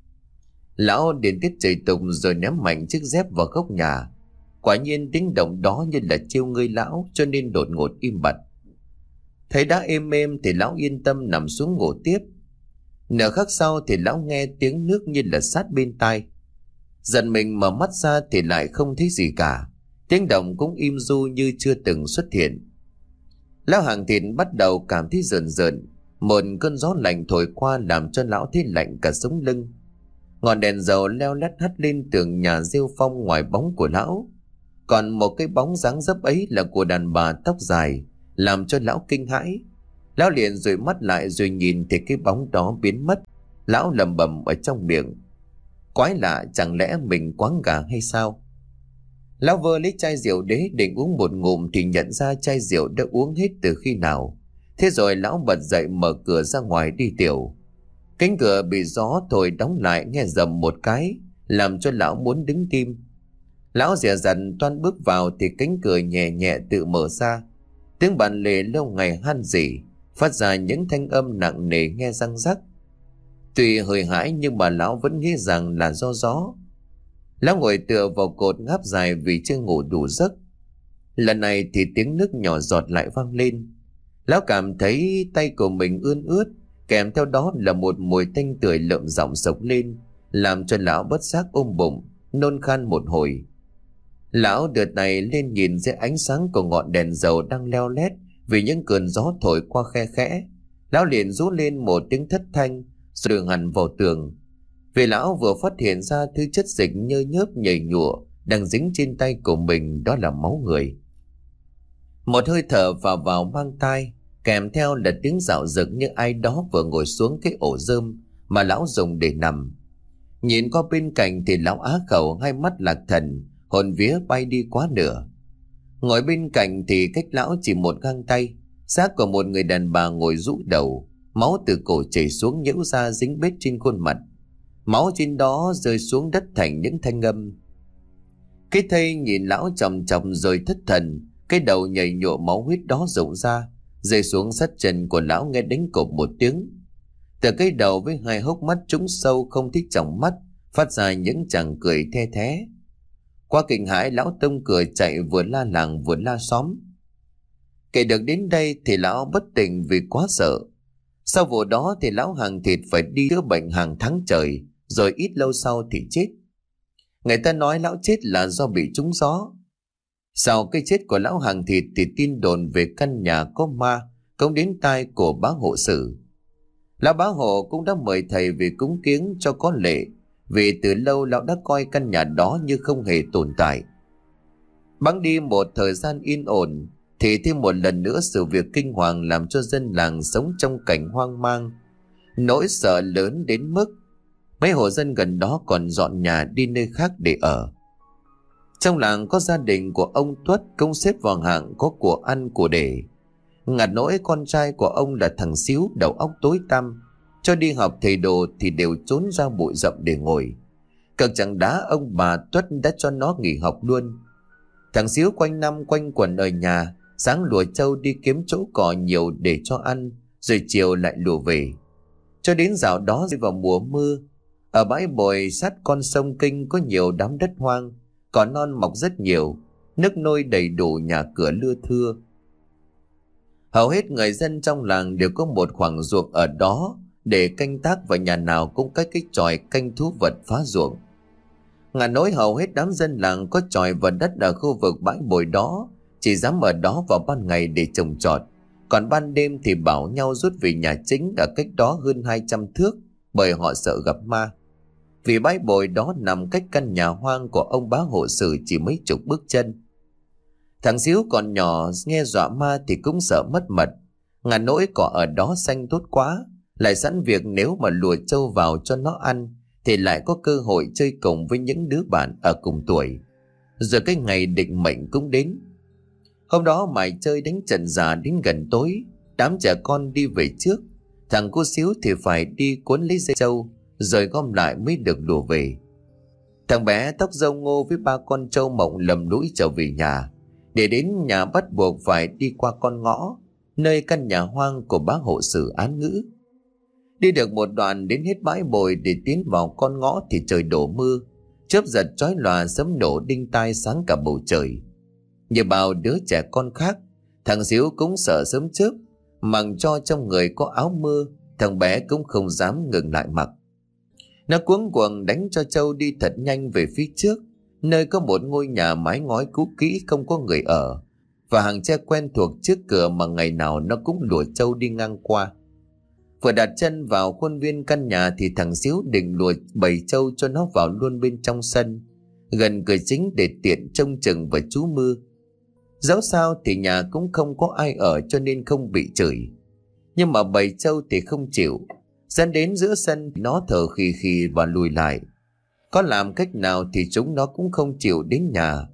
Lão điên tiết chửi tục rồi ném mạnh chiếc dép vào góc nhà. Quả nhiên tiếng động đó như là trêu ngươi lão, cho nên đột ngột im bặt. Thấy đã êm êm thì lão yên tâm nằm xuống ngủ tiếp. Nửa khắc sau thì lão nghe tiếng nước như là sát bên tai. Giận mình mở mắt ra thì lại không thấy gì cả. Tiếng động cũng im du như chưa từng xuất hiện. Lão hàng thịt bắt đầu cảm thấy rờn rợn. Một cơn gió lạnh thổi qua làm cho lão thấy lạnh cả sống lưng. Ngọn đèn dầu leo lét hắt lên tường nhà rêu phong ngoài bóng của lão. Còn một cái bóng dáng dấp ấy là của đàn bà tóc dài, làm cho lão kinh hãi. Lão liền dụi mắt lại rồi nhìn thì cái bóng đó biến mất. Lão lẩm bẩm ở trong miệng: quái lạ, chẳng lẽ mình quáng gà hay sao? Lão vơ lấy chai rượu đế định uống một ngụm thì nhận ra chai rượu đã uống hết từ khi nào. Thế rồi lão bật dậy mở cửa ra ngoài đi tiểu. Cánh cửa bị gió thổi đóng lại nghe rầm một cái, làm cho lão muốn đứng tim. Lão dè dặt toan bước vào thì cánh cửa nhẹ nhẹ tự mở ra. Tiếng bàn lề lâu ngày han rỉ, phát ra những thanh âm nặng nề nghe răng rắc. Tuy hơi hãi nhưng mà lão vẫn nghĩ rằng là do gió. Lão ngồi tựa vào cột ngáp dài vì chưa ngủ đủ giấc. Lần này thì tiếng nước nhỏ giọt lại vang lên. Lão cảm thấy tay của mình ươn ướt, kèm theo đó là một mùi tanh tưởi lợm giọng sộc lên, làm cho lão bất giác ôm bụng, nôn khan một hồi. Lão đợt này lên nhìn dưới ánh sáng của ngọn đèn dầu đang leo lét vì những cơn gió thổi qua khe khẽ. Lão liền rú lên một tiếng thất thanh rồi đường hẳn vào tường. Vì lão vừa phát hiện ra thứ chất dịch nhơ nhớp nhầy nhụa đang dính trên tay của mình, đó là máu người. Một hơi thở vào vào mang tai, kèm theo là tiếng rạo rực như ai đó vừa ngồi xuống cái ổ rơm mà lão dùng để nằm. Nhìn qua bên cạnh thì lão á khẩu, hai mắt lạc thần, hồn vía bay đi quá nửa. Ngồi bên cạnh thì cách lão chỉ một gang tay, xác của một người đàn bà ngồi rũ đầu, máu từ cổ chảy xuống nhễu ra dính bết trên khuôn mặt. Máu trên đó rơi xuống đất thành những thanh âm. Cái thây nhìn lão chằm chằm rồi thất thần, cái đầu nhảy nhụa máu huyết đó rụng ra, rơi xuống sát chân của lão nghe đánh cộp một tiếng. Từ cái đầu với hai hốc mắt trũng sâu không thích tròng mắt, phát ra những chàng cười the thé. Qua kinh hãi, lão tông cười chạy vừa la làng vừa la xóm. Kể được đến đây thì lão bất tỉnh vì quá sợ. Sau vụ đó thì lão hàng thịt phải đi chữa bệnh hàng tháng trời, rồi ít lâu sau thì chết. Người ta nói lão chết là do bị trúng gió. Sau cái chết của lão hàng thịt thì tin đồn về căn nhà có ma cũng đến tai của bá hộ sử. Lão bá hộ cũng đã mời thầy về cúng kiếng cho có lệ, vì từ lâu lão đã coi căn nhà đó như không hề tồn tại. Bẵng đi một thời gian yên ổn thì thêm một lần nữa sự việc kinh hoàng làm cho dân làng sống trong cảnh hoang mang, nỗi sợ lớn đến mức mấy hộ dân gần đó còn dọn nhà đi nơi khác để ở. Trong làng có gia đình của ông Tuất cũng xếp vào hạng có của ăn của để. Ngặt nỗi con trai của ông là thằng xíu đầu óc tối tăm, cho đi học thầy đồ thì đều trốn ra bụi rậm để ngồi. Cực chẳng đá ông bà Tuất đã cho nó nghỉ học luôn. Thằng Xíu quanh năm quanh quẩn ở nhà, sáng lùa trâu đi kiếm chỗ cỏ nhiều để cho ăn, rồi chiều lại lùa về. Cho đến dạo đó rơi vào mùa mưa, ở bãi bồi sát con sông Kinh có nhiều đám đất hoang, cỏ non mọc rất nhiều, nước nôi đầy đủ, nhà cửa lưa thưa. Hầu hết người dân trong làng đều có một khoảng ruộng ở đó để canh tác, và nhà nào cũng có cái chòi canh thú vật phá ruộng. Ngà nỗi hầu hết đám dân làng có chòi và đất ở khu vực bãi bồi đó, chỉ dám ở đó vào ban ngày để trồng trọt, còn ban đêm thì bảo nhau rút về nhà chính ở cách đó hơn hai trăm thước, bởi họ sợ gặp ma. Vì bãi bồi đó nằm cách căn nhà hoang của ông bá hộ sử chỉ mấy chục bước chân. Thằng Xíu còn nhỏ, nghe dọa ma thì cũng sợ mất mật. Ngà nỗi cỏ ở đó xanh tốt quá, lại sẵn việc nếu mà lùa trâu vào cho nó ăn thì lại có cơ hội chơi cùng với những đứa bạn ở cùng tuổi. Rồi cái ngày định mệnh cũng đến. Hôm đó mải chơi đánh trận già đến gần tối, đám trẻ con đi về trước, thằng cô Xíu thì phải đi cuốn lấy dây trâu rồi gom lại mới được lùa về. Thằng bé tóc râu ngô với ba con trâu mộng lầm lũi trở về nhà. Để đến nhà bắt buộc phải đi qua con ngõ, nơi căn nhà hoang của bá hộ sử án ngữ. Đi được một đoạn đến hết bãi bồi để tiến vào con ngõ thì trời đổ mưa, chớp giật chói lòa, sấm nổ đinh tai sáng cả bầu trời. Như bao đứa trẻ con khác, thằng Xíu cũng sợ sớm chớp, mặc cho trong người có áo mưa, thằng bé cũng không dám ngừng lại mặc. Nó cuống cuồng đánh cho trâu đi thật nhanh về phía trước, nơi có một ngôi nhà mái ngói cũ kỹ không có người ở, và hàng tre quen thuộc trước cửa mà ngày nào nó cũng lùa trâu đi ngang qua. Vừa đặt chân vào khuôn viên căn nhà thì thằng Xíu định lùa bầy trâu cho nó vào luôn bên trong sân, gần cửa chính để tiện trông chừng và trú mưa. Dẫu sao thì nhà cũng không có ai ở cho nên không bị chửi. Nhưng mà bầy trâu thì không chịu, dẫn đến giữa sân nó thở khì khì và lùi lại. Có làm cách nào thì chúng nó cũng không chịu đến nhà.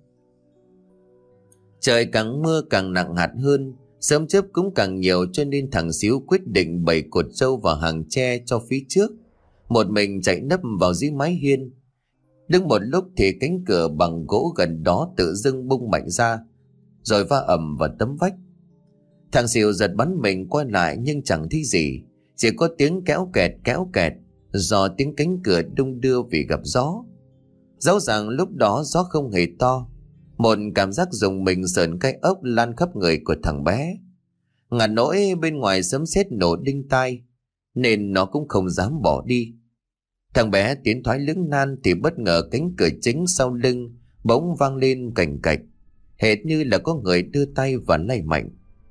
Trời càng mưa càng nặng hạt hơn, sớm chớp cũng càng nhiều, cho nên thằng Xíu quyết định bày cột trâu vào hàng tre cho phía trước, một mình chạy nấp vào dưới mái hiên. Đứng một lúc thì cánh cửa bằng gỗ gần đó tự dưng bung mạnh ra, rồi va ầm vào tấm vách. Thằng Xíu giật bắn mình quay lại nhưng chẳng thấy gì, chỉ có tiếng kéo kẹt kéo kẹt do tiếng cánh cửa đung đưa vì gặp gió. Dẫu rằng lúc đó gió không hề to, một cảm giác rùng mình sởn gai ốc lan khắp người của thằng bé. Ngà nỗi bên ngoài sấm sét nổ đinh tai nên nó cũng không dám bỏ đi. Thằng bé tiến thoái lưỡng nan thì bất ngờ cánh cửa chính sau lưng bỗng vang lên cành cạch, hệt như là có người đưa tay và lay mạnh.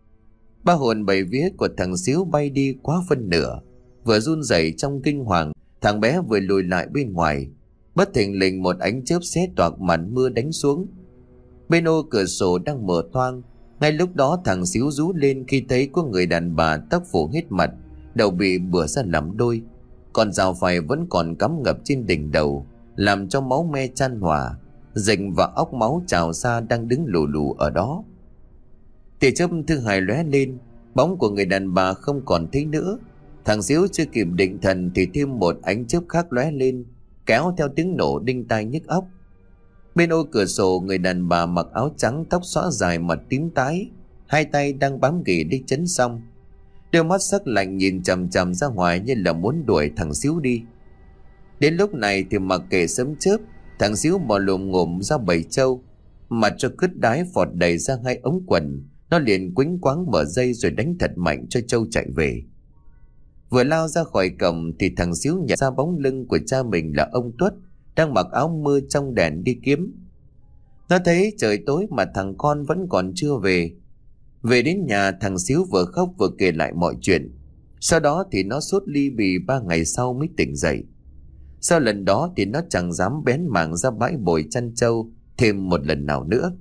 Ba hồn bảy vía của thằng Xíu bay đi quá phân nửa, vừa run rẩy trong kinh hoàng, thằng bé vừa lùi lại bên ngoài. Bất thình lình một ánh chớp xé toạc màn mưa đánh xuống. Bên ô cửa sổ đang mở toang. Ngay lúc đó thằng Xíu rú lên khi thấy có người đàn bà tóc phủ hết mặt, đầu bị bừa ra làm đôi, còn rào phài vẫn còn cắm ngập trên đỉnh đầu, làm cho máu me chan hòa, dịch và óc máu trào ra, đang đứng lù lù ở đó. Tia chớp thứ hai lóe lên, bóng của người đàn bà không còn thấy nữa. Thằng Xíu chưa kịp định thần thì thêm một ánh chớp khác lóe lên, kéo theo tiếng nổ đinh tai nhức óc. Bên ô cửa sổ, người đàn bà mặc áo trắng, tóc xõa dài, mặt tím tái, hai tay đang bám ghì đi chấn xong, đôi mắt sắc lạnh nhìn chằm chằm ra ngoài như là muốn đuổi thằng Xíu đi. Đến lúc này thì mặc kệ sấm chớp, thằng Xíu bò lồm ngồm ra bầy trâu, mặt cho cứt đái phọt đầy ra hai ống quần. Nó liền quýnh quáng mở dây rồi đánh thật mạnh cho trâu chạy về. Vừa lao ra khỏi cổng thì thằng Xíu nhận ra bóng lưng của cha mình là ông Tuất, đang mặc áo mưa trong đèn đi kiếm. Nó thấy trời tối mà thằng con vẫn còn chưa về. Về đến nhà, thằng Xíu vừa khóc vừa kể lại mọi chuyện. Sau đó thì nó sốt ly bì ba ngày sau mới tỉnh dậy. Sau lần đó thì nó chẳng dám bén mảng ra bãi bồi chăn trâu thêm một lần nào nữa.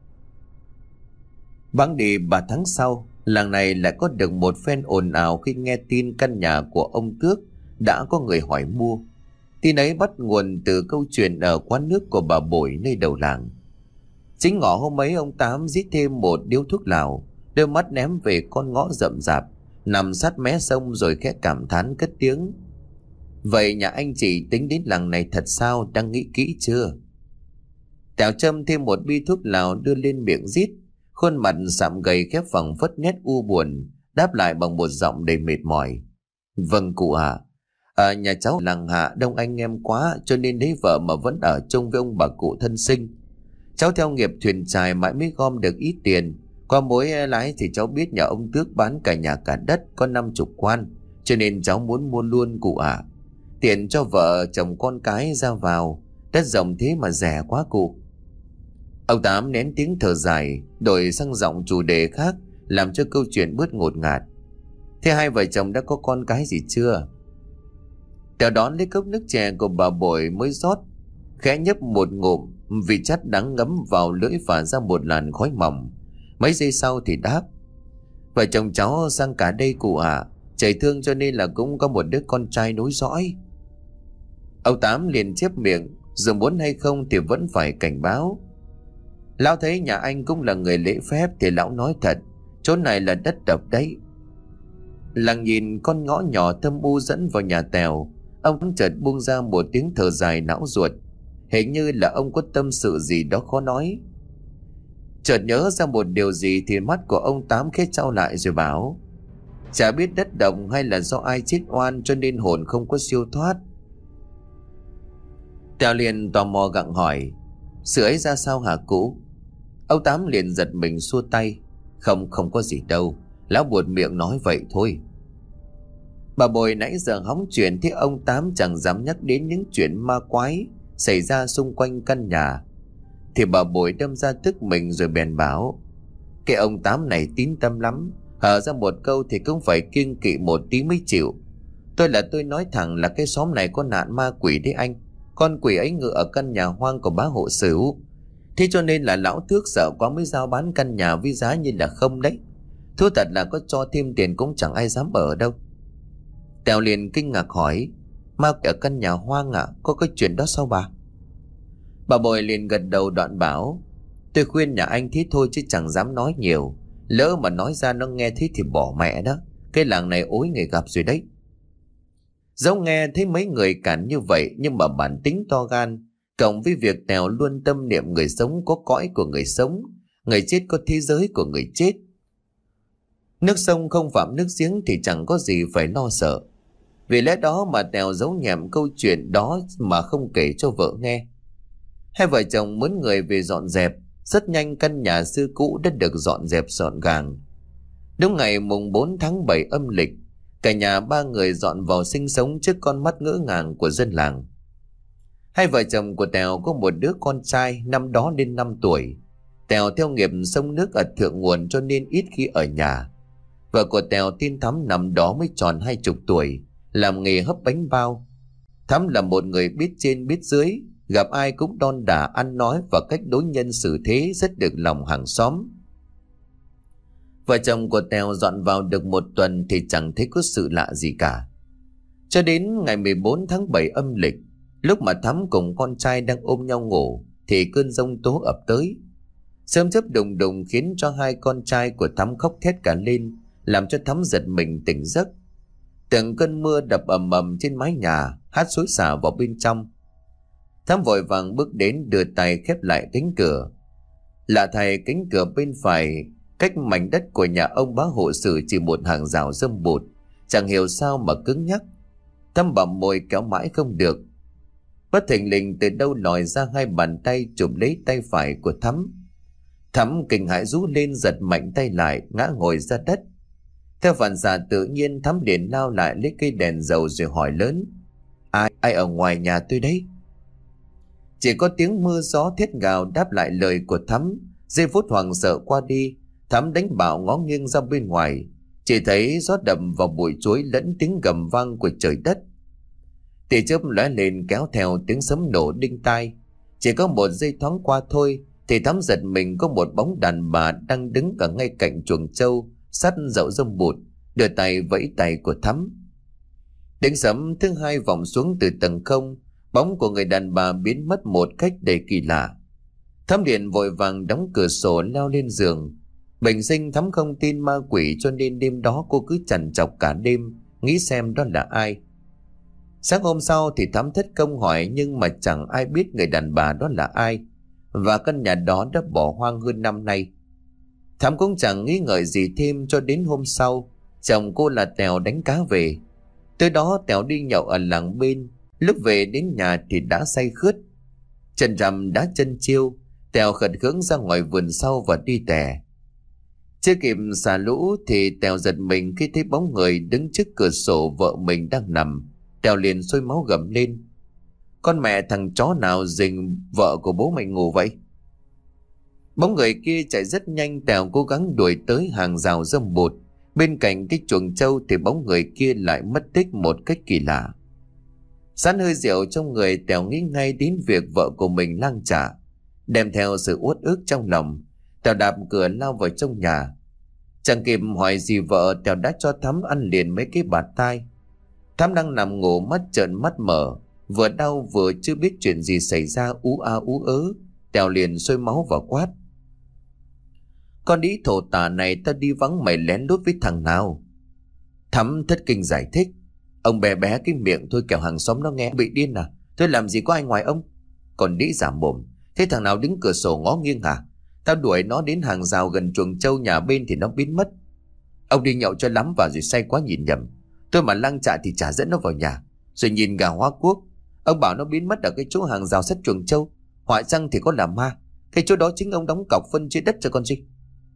Bẵng đi ba tháng sau, làng này lại có được một phen ồn ào khi nghe tin căn nhà của ông Tước đã có người hỏi mua. Tin ấy bắt nguồn từ câu chuyện ở quán nước của bà Bội nơi đầu làng. Chính ngọ hôm ấy, ông Tám rít thêm một điếu thuốc lào, đôi mắt ném về con ngõ rậm rạp nằm sát mé sông, rồi khẽ cảm thán cất tiếng: "Vậy nhà anh chị tính đến làng này thật sao? Đang nghĩ kỹ chưa?" Tèo châm thêm một bi thuốc lào đưa lên miệng rít, khuôn mặt sạm gầy khép phẳng phất nét u buồn, đáp lại bằng một giọng đầy mệt mỏi. Vâng cụ ạ. À, nhà cháu làng hạ đông anh em quá, cho nên lấy vợ mà vẫn ở chung với ông bà cụ thân sinh. Cháu theo nghiệp thuyền chài mãi mới gom được ít tiền. Qua mối lái thì cháu biết nhà ông Tước bán cả nhà cả đất có năm chục quan, cho nên cháu muốn mua luôn cụ ạ. Tiền cho vợ chồng con cái ra vào, đất rộng thế mà rẻ quá cụ. Ông Tám nén tiếng thở dài, đổi sang giọng chủ đề khác, làm cho câu chuyện bớt ngột ngạt. Thế hai vợ chồng đã có con cái gì chưa? Tèo đón lấy cốc nước chè của bà Bội mới rót, khẽ nhấp một ngụm, vị chát đắng ngấm vào lưỡi phả ra một làn khói mỏng. Mấy giây sau thì đáp: vợ chồng cháu sang cả đây cụ ạ. À. Trời thương cho nên là cũng có một đứa con trai nối dõi. Ông Tám liền chép miệng, dù muốn hay không thì vẫn phải cảnh báo. Lão thấy nhà anh cũng là người lễ phép thì lão nói thật, chỗ này là đất độc đấy. Làng nhìn con ngõ nhỏ thâm u dẫn vào nhà Tèo, ông chợt buông ra một tiếng thở dài não ruột, hình như là ông có tâm sự gì đó khó nói. Chợt nhớ ra một điều gì thì mắt của ông Tám khẽ trao lại rồi bảo: chả biết đất động hay là do ai chết oan cho nên hồn không có siêu thoát. Tèo liền tò mò gặng hỏi: sự ấy ra sao hả cụ? Ông Tám liền giật mình xua tay: Không không có gì đâu, lão buột miệng nói vậy thôi. Bà Bồi nãy giờ hóng chuyện thì ông Tám chẳng dám nhắc đến những chuyện ma quái xảy ra xung quanh căn nhà, thì bà Bồi đâm ra tức mình rồi bèn bảo: cái ông Tám này tín tâm lắm, hở ra một câu thì cũng phải kiêng kỵ một tí mới chịu. Tôi là tôi nói thẳng là cái xóm này có nạn ma quỷ đấy anh. Con quỷ ấy ngự ở căn nhà hoang của bá hộ Sửu, thế cho nên là lão Thước sợ quá mới giao bán căn nhà với giá như là không đấy. Thú thật là có cho thêm tiền cũng chẳng ai dám ở đâu. Tèo liền kinh ngạc hỏi: ma quỷ ở căn nhà hoang à? Có cái chuyện đó sao bà? Bà Bồi liền gật đầu đoạn bảo: tôi khuyên nhà anh thế thôi chứ chẳng dám nói nhiều, lỡ mà nói ra nó nghe thế thì bỏ mẹ đó. Cái làng này ối người gặp rồi đấy. Dẫu nghe thấy mấy người cản như vậy, nhưng mà bản tính to gan, cộng với việc Tèo luôn tâm niệm người sống có cõi của người sống, người chết có thế giới của người chết. Nước sông không phạm nước giếng thì chẳng có gì phải lo sợ. Vì lẽ đó mà Tèo giấu nhẹm câu chuyện đó mà không kể cho vợ nghe. Hai vợ chồng muốn người về dọn dẹp. Rất nhanh căn nhà xưa cũ đã được dọn dẹp gọn gàng. Đúng ngày mùng bốn tháng bảy âm lịch, cả nhà ba người dọn vào sinh sống trước con mắt ngỡ ngàng của dân làng. Hai vợ chồng của Tèo có một đứa con trai năm đó lên năm tuổi. Tèo theo nghiệp sông nước ở thượng nguồn cho nên ít khi ở nhà. Vợ của Tèo tên Thắm năm đó mới tròn hai chục tuổi, làm nghề hấp bánh bao. Thắm là một người biết trên biết dưới, gặp ai cũng đon đả ăn nói và cách đối nhân xử thế rất được lòng hàng xóm. Vợ chồng của Tèo dọn vào được một tuần thì chẳng thấy có sự lạ gì cả. Cho đến ngày mười bốn tháng bảy âm lịch, lúc mà Thắm cùng con trai đang ôm nhau ngủ thì cơn giông tố ập tới. Sớm chớp đùng đùng khiến cho hai con trai của Thắm khóc thét cả lên, làm cho Thắm giật mình tỉnh giấc. Từng cơn mưa đập ầm ầm trên mái nhà, hát xối xả vào bên trong. Thắm vội vàng bước đến đưa tay khép lại cánh cửa. Lạ thay, cánh cửa bên phải cách mảnh đất của nhà ông bá hộ Sử chỉ một hàng rào râm bụt, chẳng hiểu sao mà cứng nhắc. Thắm bặm môi kéo mãi không được. Bất thình lình từ đâu lòi ra hai bàn tay chụp lấy tay phải của Thắm. Thắm kinh hãi rú lên, giật mạnh tay lại, ngã ngồi ra đất. Theo phản xạ tự nhiên, Thắm liền lao lại lấy cây đèn dầu rồi hỏi lớn: Ai, ai ở ngoài nhà tôi đấy? Chỉ có tiếng mưa gió thét gào đáp lại lời của Thắm. Giây phút hoảng sợ qua đi, Thắm đánh bạo ngó nghiêng ra bên ngoài, chỉ thấy gió đập vào bụi chuối lẫn tiếng gầm vang của trời đất. Tia chớp lóe lên kéo theo tiếng sấm nổ đinh tai. Chỉ có một giây thoáng qua thôi thì Thắm giật mình có một bóng đàn bà đang đứng ở ngay cạnh chuồng trâu sát dậu râm bụt, đưa tay vẫy tay của Thắm. Tiếng sấm thứ hai vọng xuống từ tầng không, bóng của người đàn bà biến mất một cách đầy kỳ lạ. Thắm liền vội vàng đóng cửa sổ leo lên giường. Bình sinh Thắm không tin ma quỷ cho nên đêm đó cô cứ trằn trọc cả đêm, nghĩ xem đó là ai. Sáng hôm sau thì Thắm thất công hỏi nhưng mà chẳng ai biết người đàn bà đó là ai. và căn nhà đó đã bỏ hoang hơn năm nay. Thắm cũng chẳng nghĩ ngợi gì thêm cho đến hôm sau, chồng cô là Tèo đánh cá về. Tới đó Tèo đi nhậu ở làng bên, lúc về đến nhà thì đã say khướt. Chân rằm đã chân chiêu, Tèo khẩn khưỡng ra ngoài vườn sau và đi tè. Chưa kịp xả lũ thì Tèo giật mình khi thấy bóng người đứng trước cửa sổ vợ mình đang nằm. Tèo liền sôi máu gầm lên: con mẹ thằng chó nào rình vợ của bố mày ngủ vậy? Bóng người kia chạy rất nhanh. Tèo cố gắng đuổi tới hàng rào rơm bột. Bên cạnh cái chuồng trâu thì bóng người kia lại mất tích một cách kỳ lạ. Sẵn hơi rượu trong người, Tèo nghĩ ngay đến việc vợ của mình lang trả. Đem theo sự uất ức trong lòng, Tèo đạp cửa lao vào trong nhà. Chẳng kịp hỏi gì vợ, Tèo đã cho Thắm ăn liền mấy cái bạt tai. Thắm đang nằm ngủ, mắt trợn mắt mở, vừa đau vừa chưa biết chuyện gì xảy ra, ú a ú ớ. Tèo liền sôi máu và quát: con đĩ thổ tả này, tao đi vắng mày lén lút với thằng nào? Thắm thất kinh giải thích: ông bé bé cái miệng thôi, kẻo hàng xóm nó nghe bị điên à? Tôi làm gì có ai ngoài ông. Còn đĩ giả mồm, thế thằng nào đứng cửa sổ ngó nghiêng hả? Tao đuổi nó đến hàng rào gần chuồng trâu nhà bên thì nó biến mất. Ông đi nhậu cho lắm vào rồi say quá nhìn nhầm. Tôi mà lăng trạ thì chả dẫn nó vào nhà. Rồi nhìn gà hoa quốc, ông bảo nó biến mất ở cái chỗ hàng rào sát chuồng trâu. Họa chăng thì có là ma. Cái chỗ đó chính ông đóng cọc phân chia đất cho con gì.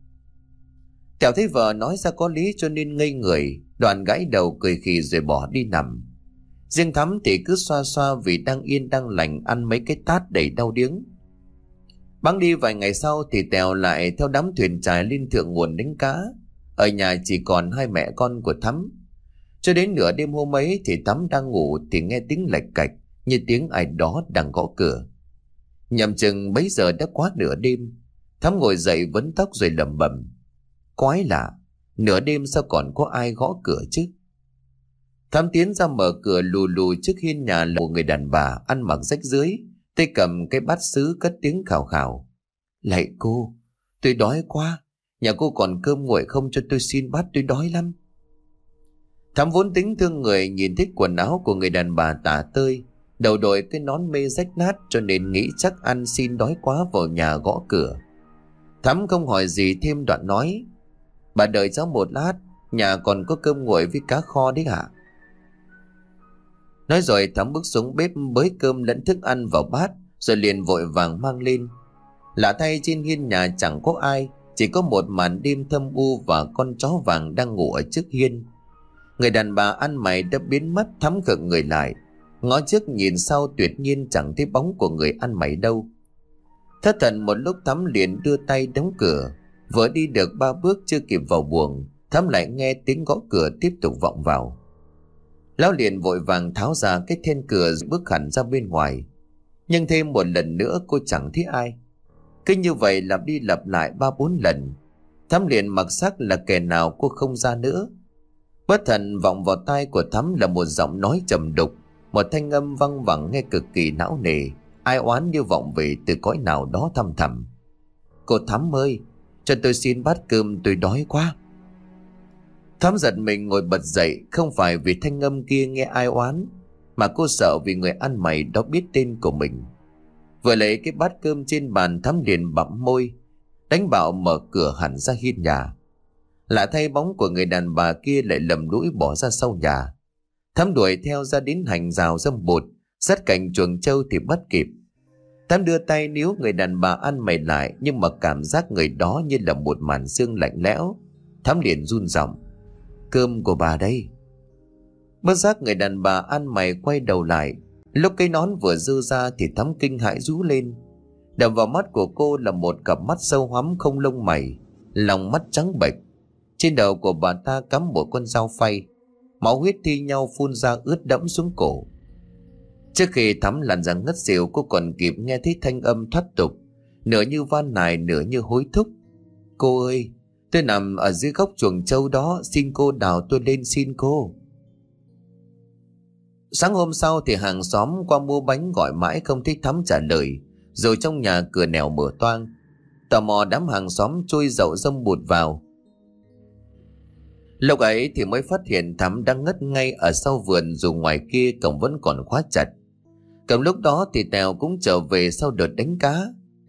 Tèo thấy vợ nói ra có lý cho nên ngây người, Đoàn gãi đầu cười khì rồi bỏ đi nằm. Riêng Thắm thì cứ xoa xoa vì đang yên đang lành ăn mấy cái tát đầy đau điếng. Bẵng đi vài ngày sau thì Tèo lại theo đám thuyền chài lên thượng nguồn đánh cá. Ở nhà chỉ còn hai mẹ con của Thắm. Cho đến nửa đêm hôm ấy thì Thắm đang ngủ thì nghe tiếng lạch cạch như tiếng ai đó đang gõ cửa. Nhầm chừng bấy giờ đã quá nửa đêm. Thắm ngồi dậy vấn tóc rồi lẩm bẩm: quái lạ, nửa đêm sao còn có ai gõ cửa chứ? Thắm tiến ra mở cửa, lù lù trước hiên nhà là một người đàn bà ăn mặc rách rưới, tay cầm cái bát sứ cất tiếng khào khào: lạy cô, tôi đói quá, nhà cô còn cơm nguội không cho tôi xin bát, tôi đói lắm. Thắm vốn tính thương người, nhìn thích quần áo của người đàn bà tả tơi, đầu đội cái nón mê rách nát cho nên nghĩ chắc ăn xin đói quá vào nhà gõ cửa. Thắm không hỏi gì thêm, đoạn nói: bà đợi cháu một lát, nhà còn có cơm nguội với cá kho đấy hả? Nói rồi Thắm bước xuống bếp bới cơm lẫn thức ăn vào bát, rồi liền vội vàng mang lên. Lạ thay trên hiên nhà chẳng có ai, chỉ có một màn đêm thâm u và con chó vàng đang ngủ ở trước hiên. Người đàn bà ăn mày đã biến mất. Thắm khựng người lại, ngó trước nhìn sau, tuyệt nhiên chẳng thấy bóng của người ăn mày đâu. Thất thần một lúc, Thắm liền đưa tay đóng cửa. Vừa đi được ba bước chưa kịp vào buồng, Thắm lại nghe tiếng gõ cửa tiếp tục vọng vào. Lão liền vội vàng tháo ra cái then cửa, bước hẳn ra bên ngoài. Nhưng thêm một lần nữa cô chẳng thấy ai. Cứ như vậy lặp đi lặp lại ba bốn lần. Thắm liền mặc sắc là kẻ nào cô không ra nữa. Bất thần vọng vào tai của Thắm là một giọng nói trầm đục, một thanh âm văng vẳng nghe cực kỳ não nề, ai oán như vọng về từ cõi nào đó thăm thẳm: cô Thắm ơi, cho tôi xin bát cơm, tôi đói quá. Thắm giật mình ngồi bật dậy, không phải vì thanh âm kia nghe ai oán, mà cô sợ vì người ăn mày đó biết tên của mình. Vừa lấy cái bát cơm trên bàn, Thắm liền bặm môi, đánh bạo mở cửa hẳn ra hiên nhà. Lạ thay bóng của người đàn bà kia lại lầm lũi bỏ ra sau nhà. Thắm đuổi theo ra đến hành rào rơm bột, sát cạnh chuồng trâu thì bắt kịp. Thắm đưa tay níu người đàn bà ăn mày lại, nhưng mà cảm giác người đó như là một màn xương lạnh lẽo. Thắm liền run giọng: cơm của bà đây. Bất giác người đàn bà ăn mày quay đầu lại. Lúc cái nón vừa dư ra thì Thắm kinh hãi rú lên. Đập vào mắt của cô là một cặp mắt sâu hoắm không lông mày, lòng mắt trắng bệch. Trên đầu của bà ta cắm một con dao phay, máu huyết thi nhau phun ra ướt đẫm xuống cổ. Trước khi Thắm lăn ra ngất xỉu, cô còn kịp nghe thấy thanh âm thoát tục, nửa như van nài nửa như hối thúc: cô ơi, tôi nằm ở dưới góc chuồng trâu đó, xin cô đào tôi lên, xin cô. Sáng hôm sau thì hàng xóm qua mua bánh gọi mãi không thấy Thắm trả lời, rồi trong nhà cửa nẻo mở toang. Tò mò đám hàng xóm trôi dậu rơm bụt vào. Lúc ấy thì mới phát hiện Thắm đang ngất ngay ở sau vườn, dù ngoài kia cổng vẫn còn khóa chặt. Cầm lúc đó thì Tèo cũng trở về sau đợt đánh cá.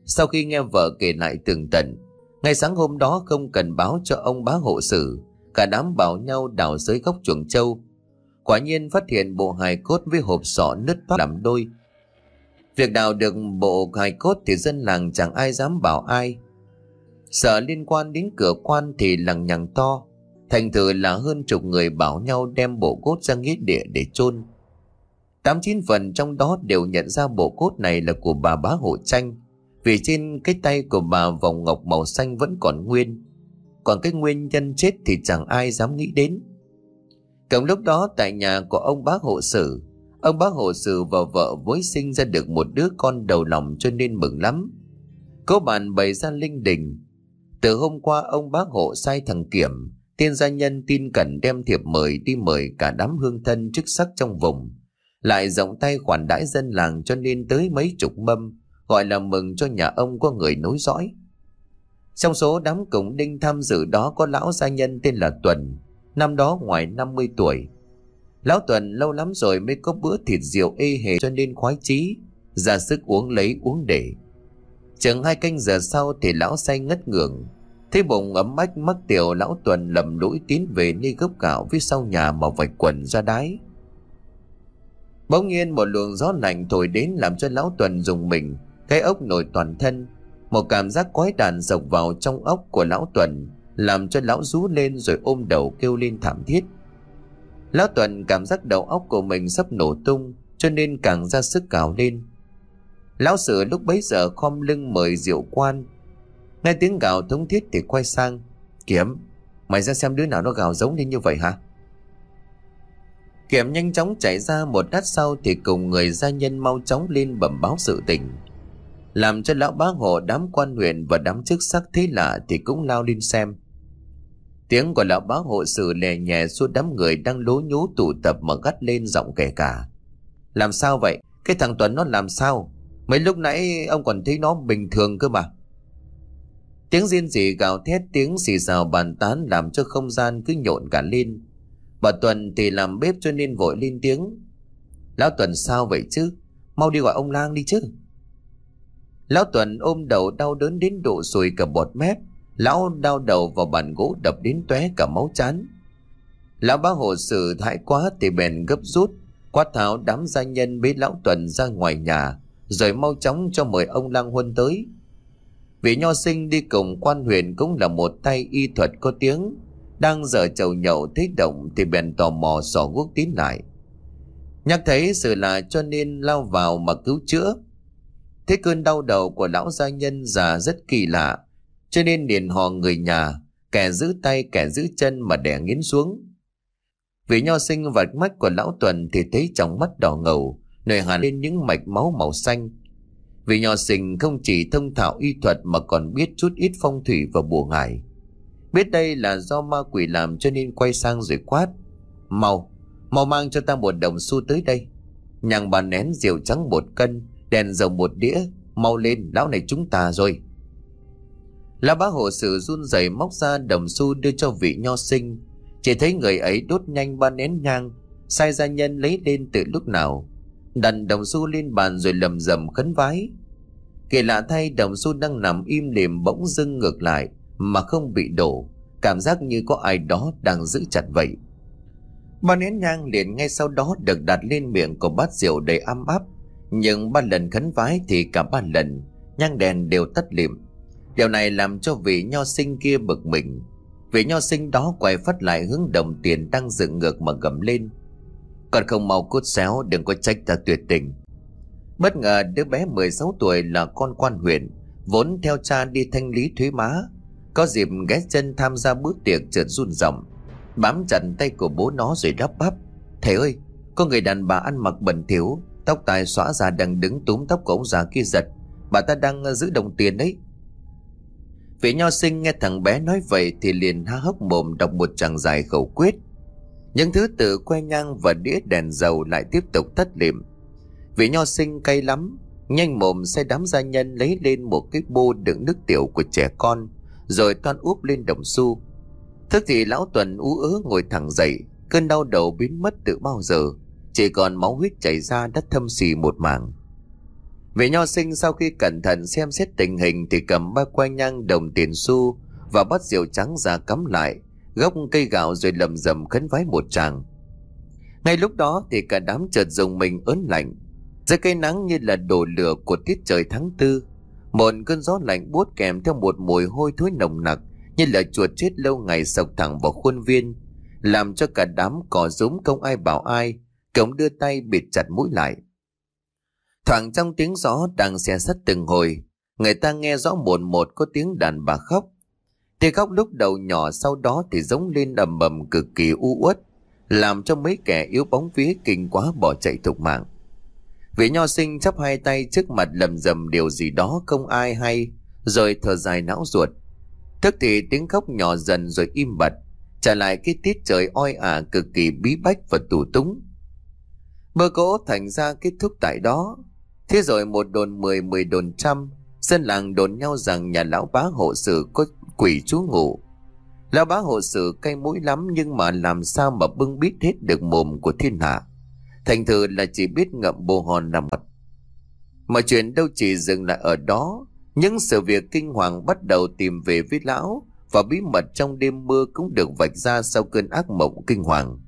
Sau khi nghe vợ kể lại tường tận, ngay sáng hôm đó không cần báo cho ông bá hộ sử, cả đám bảo nhau đào dưới góc chuồng trâu. Quả nhiên phát hiện bộ hài cốt với hộp sọ nứt toác làm đôi. Việc đào được bộ hài cốt thì dân làng chẳng ai dám bảo ai. Sợ liên quan đến cửa quan thì lằng nhằng to. Thành thử là hơn chục người bảo nhau đem bộ cốt ra nghĩa địa để chôn. Tám chín phần trong đó đều nhận ra bộ cốt này là của bà bá Hộ Tranh, vì trên cái tay của bà vòng ngọc màu xanh vẫn còn nguyên. Còn cái nguyên nhân chết thì chẳng ai dám nghĩ đến. Cùng lúc đó tại nhà của ông bá Hộ Sử, ông bá Hộ Sử và vợ mới sinh ra được một đứa con đầu lòng cho nên mừng lắm. Có bàn bày ra linh đình. Từ hôm qua ông bá Hộ sai thằng Kiểm, tiên gia nhân tin cẩn, đem thiệp mời đi mời cả đám hương thân chức sắc trong vùng, lại rộng tay khoản đãi dân làng cho nên tới mấy chục mâm, gọi là mừng cho nhà ông có người nối dõi. Trong số đám cúng đinh tham dự đó có lão gia nhân tên là Tuần, năm đó ngoài năm mươi tuổi. Lão Tuần lâu lắm rồi mới có bữa thịt rượu ê hề cho nên khoái chí, ra sức uống lấy uống để. Chừng hai canh giờ sau thì lão say ngất ngưởng. Thấy bụng ấm ách mắc tiểu, lão Tuần lầm lũi tiến về nơi gốc gạo phía sau nhà mà vạch quần ra đái. Bỗng nhiên một luồng gió lạnh thổi đến làm cho lão Tuần rùng mình, cái ốc nổi toàn thân. Một cảm giác quái đản dộc vào trong ốc của lão Tuần, làm cho lão rú lên rồi ôm đầu kêu lên thảm thiết. Lão Tuần cảm giác đầu óc của mình sắp nổ tung, cho nên càng ra sức cào lên. Lão Sử lúc bấy giờ khom lưng mời rượu quan. Nghe tiếng gào thống thiết thì quay sang: Kiểm, mày ra xem đứa nào nó gào giống lên như vậy hả? Kiểm nhanh chóng chạy ra, một lát sau thì cùng người gia nhân mau chóng lên bẩm báo sự tình, làm cho lão bá Hộ, đám quan huyện và đám chức sắc thấy lạ thì cũng lao lên xem. Tiếng của lão bá Hộ Sử lè nhẹ suốt đám người đang lố nhố tụ tập mà gắt lên giọng kể cả: Làm sao vậy? Cái thằng Tuấn nó làm sao? Mấy lúc nãy ông còn thấy nó bình thường cơ mà. Tiếng rên rỉ gào thét, tiếng xì xào bàn tán làm cho không gian cứ nhộn cả lên. Bà Tuần thì làm bếp cho nên vội lên tiếng: Lão Tuần sao vậy chứ? Mau đi gọi ông lang đi chứ. Lão Tuần ôm đầu đau đớn đến độ sùi cả bọt mép. Lão đau đầu vào bàn gỗ đập đến tóe cả máu chán. Lão bá Hộ Sử hãi quá thì bèn gấp rút quát tháo đám gia nhân bế lão Tuần ra ngoài nhà, rồi mau chóng cho mời ông lang huân tới. Vị nho sinh đi cùng quan huyện cũng là một tay y thuật có tiếng, đang dở chầu nhậu thấy động thì bèn tò mò xỏ guốc tiến lại. Nhắc thấy sự lạ cho nên lao vào mà cứu chữa. Thế cơn đau đầu của lão gia nhân già rất kỳ lạ, cho nên liền hò người nhà, kẻ giữ tay kẻ giữ chân mà đè nghiến xuống. Vị nho sinh vạch mắt của lão Tuần thì thấy trong mắt đỏ ngầu nổi hẳn lên những mạch máu màu xanh. Vị nho sinh không chỉ thông thạo y thuật mà còn biết chút ít phong thủy và bùa ngải. Biết đây là do ma quỷ làm cho nên quay sang rồi quát: Mau, mau mang cho ta một đồng xu tới đây. Nhằng bàn nén rượu trắng một cân, đèn dầu một đĩa, mau lên, lão này chúng ta rồi. Lão bá Hộ Sử run rẩy móc ra đồng xu đưa cho vị nho sinh. Chỉ thấy người ấy đốt nhanh ba nén nhang, sai gia nhân lấy lên từ lúc nào, đặt đồng xu lên bàn rồi lầm rầm khấn vái. Kỳ lạ thay, đồng xu đang nằm im lìm bỗng dưng ngược lại mà không bị đổ, cảm giác như có ai đó đang giữ chặt vậy. Ba nén nhang liền ngay sau đó được đặt lên miệng của bát rượu đầy ấm áp, nhưng ba lần khấn vái thì cả ba lần nhang đèn đều tắt lịm. Điều này làm cho vị nho sinh kia bực mình. Vị nho sinh đó quay phát lại hướng đồng tiền đang dựng ngược mà gầm lên: Còn không mau cút xéo, đừng có trách ta tuyệt tình. Bất ngờ đứa bé mười sáu tuổi là con quan huyện, vốn theo cha đi thanh lý thuế má, có dịp ghé chân tham gia bữa tiệc chợt run rẩy, bám chặt tay của bố nó rồi đáp bắp: Thầy ơi, có người đàn bà ăn mặc bẩn thỉu, tóc tai xõa ra đang đứng túm tóc của ông già kia giật, bà ta đang giữ đồng tiền đấy. Vị nho sinh nghe thằng bé nói vậy thì liền há hốc mồm đọc một tràng dài khẩu quyết. Những thứ tự que nhang và đĩa đèn dầu lại tiếp tục tắt lịm. Vị nho sinh cay lắm, nhanh mồm sai đám gia nhân lấy lên một cái bô đựng nước tiểu của trẻ con, rồi toan úp lên đồng xu. Thức thì lão Tuần ú ớ ngồi thẳng dậy, cơn đau đầu biến mất từ bao giờ, chỉ còn máu huyết chảy ra đất thâm xì một mảng. Vị nho sinh sau khi cẩn thận xem xét tình hình thì cầm ba que nhang, đồng tiền xu và bát rượu trắng ra cắm lại gốc cây gạo, rồi lầm rầm khấn vái một tràng. Ngay lúc đó thì cả đám chợt rùng mình ớn lạnh. Dưới cây nắng như là đổ lửa của tiết trời tháng tư, một cơn gió lạnh buốt kèm theo một mùi hôi thối nồng nặc như là chuột chết lâu ngày xộc thẳng vào khuôn viên, làm cho cả đám cò rúm không ai bảo ai, cổng đưa tay bịt chặt mũi lại. Thoảng trong tiếng gió đang xé sắt từng hồi, người ta nghe rõ một một có tiếng đàn bà khóc. Tiếng khóc lúc đầu nhỏ, sau đó thì giống lên ầm ầm cực kỳ u uất, làm cho mấy kẻ yếu bóng vía kinh quá bỏ chạy thục mạng. Vị nho sinh chắp hai tay trước mặt lầm rầm điều gì đó không ai hay, rồi thở dài não ruột. Tức thì tiếng khóc nhỏ dần rồi im bặt, trả lại cái tiết trời oi ả cực kỳ bí bách và tù túng. Bữa cỗ thành ra kết thúc tại đó. Thế rồi một đồn mười, mười đồn trăm, dân làng đồn nhau rằng nhà lão bá hộ sử có quỷ trú ngụ. Lão bá hộ sử cay mũi lắm, nhưng mà làm sao mà bưng bít hết được mồm của thiên hạ. Thành thử là chỉ biết ngậm bồ hòn nằm mặt. Mọi chuyện đâu chỉ dừng lại ở đó. Những sự việc kinh hoàng bắt đầu tìm về với lão, và bí mật trong đêm mưa cũng được vạch ra sau cơn ác mộng kinh hoàng.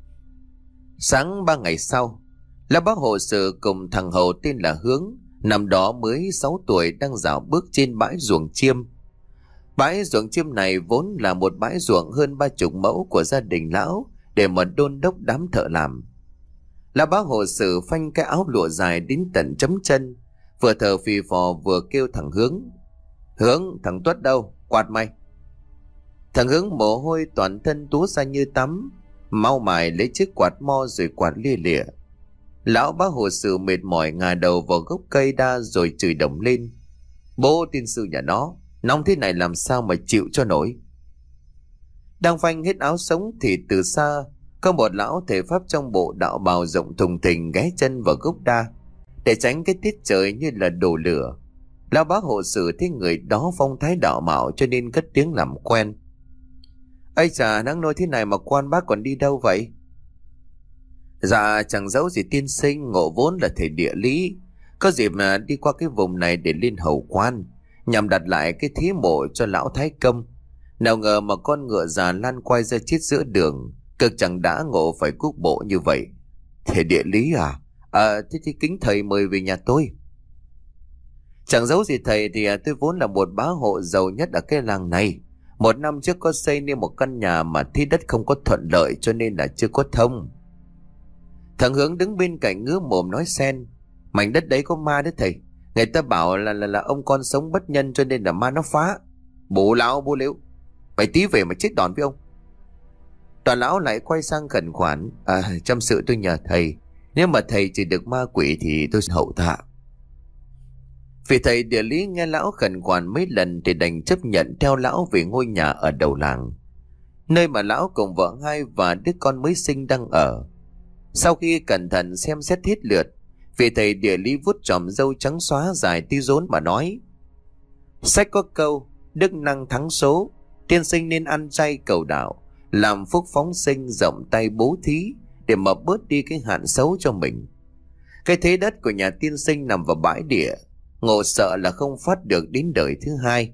Sáng ba ngày sau, lão bá hộ sử cùng thằng hầu tên là Hướng, năm đó mới sáu tuổi, đang dạo bước trên bãi ruộng chiêm. Bãi ruộng chiêm này vốn là một bãi ruộng hơn ba chục mẫu của gia đình lão, để mà đôn đốc đám thợ làm. Lão bá hộ sử phanh cái áo lụa dài đến tận chấm chân, vừa thở phì phò vừa kêu thằng Hướng: "Hướng, thằng Tuất đâu? Quạt mày!" Thằng Hướng mồ hôi toàn thân túa ra như tắm, mau mài lấy chiếc quạt mo rồi quạt lia lịa. Lão bá hộ sử mệt mỏi ngả đầu vào gốc cây đa rồi chửi đồng lên: "Bố tiên sư nhà nó, nóng thế này làm sao mà chịu cho nổi." Đang phanh hết áo sống thì từ xa có một lão thể pháp trong bộ đạo bào rộng thùng thình ghé chân vào gốc đa để tránh cái tiết trời như là đổ lửa. Lão bá hộ sử thấy người đó phong thái đạo mạo cho nên cất tiếng làm quen: "Ây chà, nắng nôi thế này mà quan bác còn đi đâu vậy?" "Dạ chẳng giấu gì tiên sinh, ngộ vốn là thầy địa lý, có dịp mà đi qua cái vùng này để lên hầu quan, nhằm đặt lại cái thí mộ cho lão Thái Công. Nào ngờ mà con ngựa già lăn quay ra chết giữa đường, cực chẳng đã ngộ phải cúc bộ như vậy." "Thầy địa lý à? À thế thì kính thầy mời về nhà tôi." "Chẳng giấu gì thầy thì tôi vốn là một bá hộ giàu nhất ở cái làng này. Một năm trước có xây nên một căn nhà mà thi đất không có thuận lợi cho nên là chưa có thông." Thằng Hướng đứng bên cạnh ngứa mồm nói xen: "Mảnh đất đấy có ma đấy thầy. Người ta bảo là là là ông con sống bất nhân cho nên là ma nó phá." "Bố lão bố liễu, mày tí về mà chết đòn với ông." Toàn lão lại quay sang khẩn khoản: "À, chăm sự tôi nhờ thầy, nếu mà thầy chỉ được ma quỷ thì tôi sẽ hậu tạ." Vì thầy địa lý nghe lão khẩn khoản mấy lần thì đành chấp nhận theo lão về ngôi nhà ở đầu làng, nơi mà lão cùng vợ hai và đứa con mới sinh đang ở. Sau khi cẩn thận xem xét hết lượt, vị thầy địa lý vuốt chòm râu trắng xóa dài tí rốn mà nói: "Sách có câu đức năng thắng số, tiên sinh nên ăn chay cầu đạo, làm phúc phóng sinh, rộng tay bố thí để mà bớt đi cái hạn xấu cho mình. Cái thế đất của nhà tiên sinh nằm vào bãi địa, ngộ sợ là không phát được đến đời thứ hai."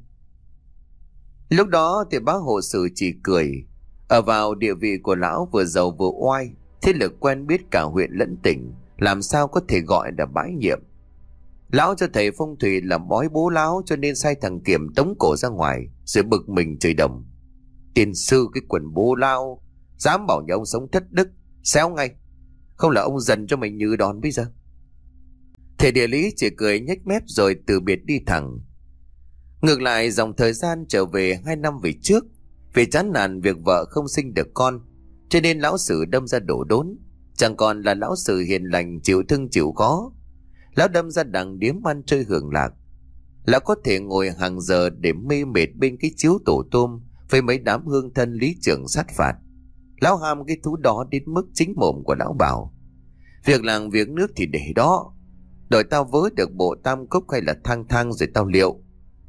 Lúc đó thì bá hộ sử chỉ cười. Ở vào địa vị của lão vừa giàu vừa oai, thế lực quen biết cả huyện lẫn tỉnh, làm sao có thể gọi là bãi nhiệm. Lão cho thầy phong thủy làm bói bố lão, cho nên sai thằng Kiểm tống cổ ra ngoài, rồi bực mình chửi đồng: "Tiên sư cái quần bố lao, dám bảo nhà ông sống thất đức, xéo ngay, không là ông dần cho mình như đòn bây giờ." Thầy địa lý chỉ cười nhếch mép rồi từ biệt đi thẳng. Ngược lại dòng thời gian trở về hai năm về trước, vì chán nản việc vợ không sinh được con, cho nên lão sử đâm ra đổ đốn. Chẳng còn là lão sử hiền lành chịu thương chịu khó, lão đâm ra đằng điếm ăn chơi hưởng lạc. Lão có thể ngồi hàng giờ để mê mệt bên cái chiếu tổ tôm với mấy đám hương thân lý trưởng sát phạt. Lão ham cái thú đó đến mức chính mồm của lão bảo: "Việc làng việc nước thì để đó, đòi tao vớ được bộ tam cốc hay là thang thang rồi tao liệu."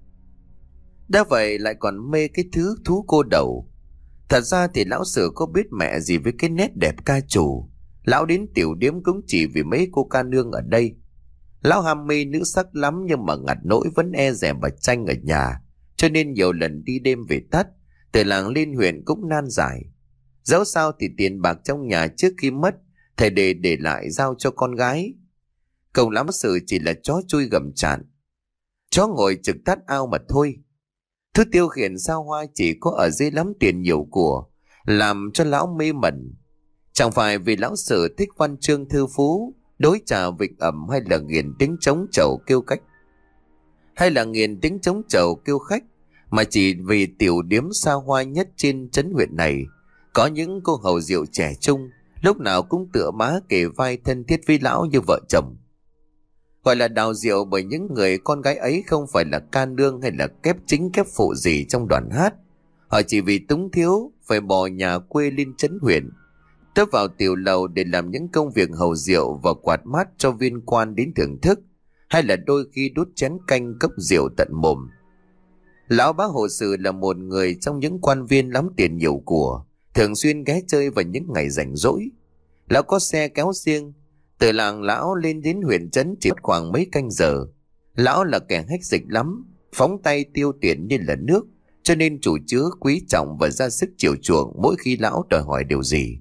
Đã vậy lại còn mê cái thứ thú cô đầu. Thật ra thì lão sử có biết mẹ gì với cái nét đẹp ca chủ. Lão đến tiểu điếm cũng chỉ vì mấy cô ca nương ở đây. Lão ham mê nữ sắc lắm, nhưng mà ngặt nỗi vẫn e dè bà Tranh ở nhà, cho nên nhiều lần đi đêm về tắt, từ làng lên huyện cũng nan giải. Dẫu sao thì tiền bạc trong nhà trước khi mất, thầy Đề để lại giao cho con gái. Cùng lắm sự chỉ là chó chui gầm chạn, chó ngồi trực tát ao mà thôi. Thứ tiêu khiển sao Hoa chỉ có ở dưới lắm tiền nhiều của, làm cho lão mê mẩn. Chẳng phải vì lão Sử thích văn chương thư phú, đối trà vịnh ẩm, hay là nghiền tiếng trống chầu kêu cách, hay là nghiền tiếng trống chầu kêu khách, mà chỉ vì tiểu điếm xa hoa nhất trên trấn huyện này có những cô hầu rượu trẻ trung, lúc nào cũng tựa má kề vai thân thiết với lão như vợ chồng. Gọi là đào rượu bởi những người con gái ấy không phải là ca nương hay là kép chính kép phụ gì trong đoàn hát. Họ chỉ vì túng thiếu phải bỏ nhà quê lên trấn huyện, tấp vào tiểu lầu để làm những công việc hầu rượu và quạt mát cho viên quan đến thưởng thức, hay là đôi khi đút chén canh cốc rượu tận mồm. Lão Bá Hộ Sử là một người trong những quan viên lắm tiền nhiều của, thường xuyên ghé chơi vào những ngày rảnh rỗi. Lão có xe kéo riêng, từ làng lão lên đến huyện trấn chỉ khoảng mấy canh giờ. Lão là kẻ hách dịch lắm, phóng tay tiêu tiền như là nước, cho nên chủ chứa quý trọng và ra sức chiều chuộng mỗi khi lão đòi hỏi điều gì.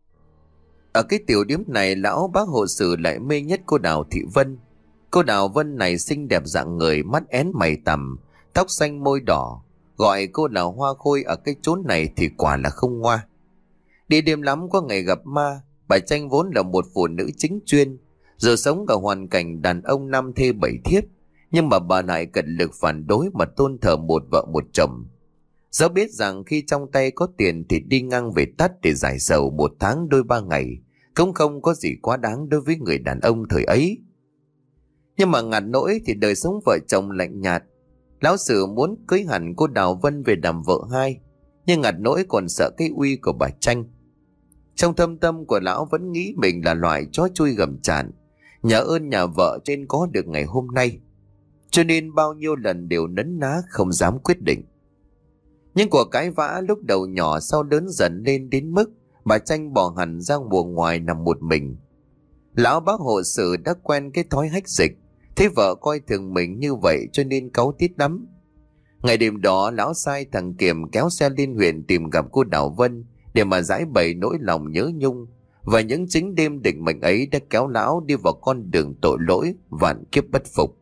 Ở cái tiểu điếm này, lão Bá Hộ Sử lại mê nhất cô Đào Thị Vân. Cô Đào Vân này xinh đẹp dạng người, mắt én mày tằm, tóc xanh môi đỏ, gọi cô là hoa khôi ở cái chốn này thì quả là không ngoa. Đi đêm lắm có ngày gặp ma. Bà Tranh vốn là một phụ nữ chính chuyên, giờ sống ở hoàn cảnh đàn ông năm thê bảy thiếp, nhưng mà bà lại cật lực phản đối mà tôn thờ một vợ một chồng. Dẫu biết rằng khi trong tay có tiền thì đi ngang về tắt để giải sầu một tháng đôi ba ngày cũng không có gì quá đáng đối với người đàn ông thời ấy. Nhưng mà ngặt nỗi thì đời sống vợ chồng lạnh nhạt. Lão Sử muốn cưới hẳn cô Đào Vân về làm vợ hai, nhưng ngặt nỗi còn sợ cái uy của bà Tranh. Trong thâm tâm của lão vẫn nghĩ mình là loại chó chui gầm chạn, nhờ ơn nhà vợ trên có được ngày hôm nay, cho nên bao nhiêu lần đều nấn ná không dám quyết định. Nhưng cuộc cãi vã lúc đầu nhỏ sau lớn dần lên đến mức bà Tranh bỏ hẳn ra buồng ngoài nằm một mình. Lão Bá Hộ Sử đã quen cái thói hách dịch, thấy vợ coi thường mình như vậy cho nên cáu tít lắm. Ngày đêm đó lão sai thằng Kiểm kéo xe lên huyện tìm gặp cô Đào Vân để mà giải bày nỗi lòng nhớ nhung, và những chính đêm định mệnh ấy đã kéo lão đi vào con đường tội lỗi vạn kiếp bất phục.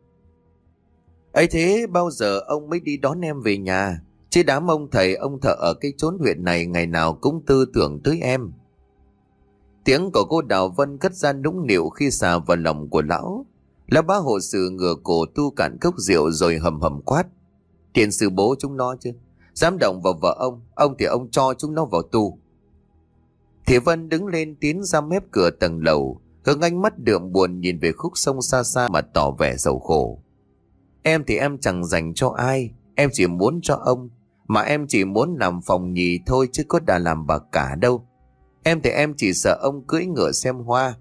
Ấy thế bao giờ ông mới đi đón em về nhà, chứ đám ông thầy ông thợ ở cái chốn huyện này ngày nào cũng tư tưởng tới em. Tiếng của cô Đào Vân cất ra nũng nịu khi xà vào lòng của lão. Lão Bá Hộ Sử ngửa cổ tu cạn cốc rượu rồi hầm hầm quát: Tiền sư bố chúng nó chứ, dám động vào vợ ông, ông thì ông cho chúng nó vào tù. Thị Vân đứng lên tiến ra mép cửa tầng lầu, hướng ánh mắt đượm buồn nhìn về khúc sông xa xa mà tỏ vẻ sầu khổ. Em thì em chẳng dành cho ai, em chỉ muốn cho ông, mà em chỉ muốn làm phòng nhì thôi chứ có đã làm bà cả đâu. Em thì em chỉ sợ ông cưỡi ngựa xem hoa.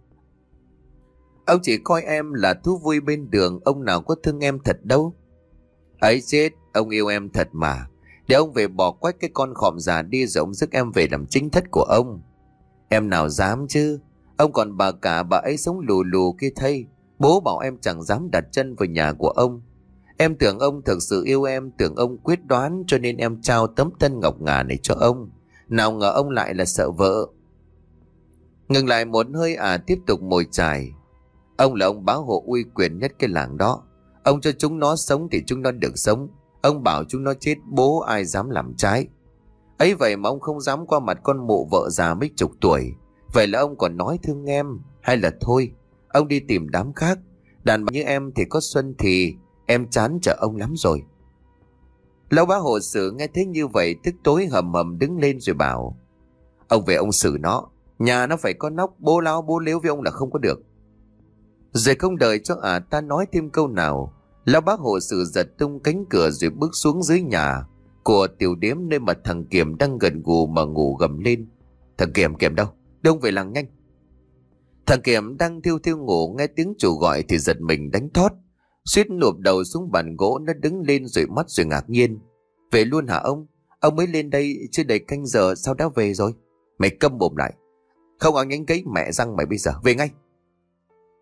Ông chỉ coi em là thú vui bên đường, ông nào có thương em thật đâu. Ấy chết, ông yêu em thật mà. Để ông về bỏ quách cái con khọm già đi rồi ông rước em về làm chính thất của ông. Em nào dám chứ. Ông còn bà cả, bà ấy sống lù lù kia thây. Bố bảo em chẳng dám đặt chân vào nhà của ông. Em tưởng ông thực sự yêu em, tưởng ông quyết đoán, cho nên em trao tấm thân ngọc ngà này cho ông. Nào ngờ ông lại là sợ vợ. Ngừng lại một hơi à tiếp tục mồi chài. Ông là ông bá hộ uy quyền nhất cái làng đó. Ông cho chúng nó sống thì chúng nó được sống. Ông bảo chúng nó chết, bố ai dám làm trái. Ấy vậy mà ông không dám qua mặt con mụ vợ già mấy chục tuổi. Vậy là ông còn nói thương em, hay là thôi ông đi tìm đám khác. Đàn bà như em thì có xuân thì em chán chờ ông lắm rồi. Lão Bá Hộ Sử nghe thấy như vậy tức tối hầm hầm đứng lên rồi bảo: Ông về ông xử nó, nhà nó phải có nóc, bố láo bố lếu với ông là không có được. Rồi không đợi cho ả ta nói thêm câu nào, Lão Bá Hộ Sử giật tung cánh cửa rồi bước xuống dưới nhà của tiểu điếm nơi mà thằng Kiểm đang gần gù mà ngủ gầm lên: Thằng Kiểm, Kiểm đâu? Đông về làng nhanh. Thằng Kiểm đang thiêu thiêu ngủ, nghe tiếng chủ gọi thì giật mình đánh thót, suýt lụp đầu xuống bàn gỗ. Nó đứng lên rồi mắt rồi ngạc nhiên: Về luôn hả ông? Ông mới lên đây chưa đầy canh giờ sao đã về rồi? Mày câm mồm lại, không ăn nhánh cấy mẹ răng mày bây giờ, về ngay.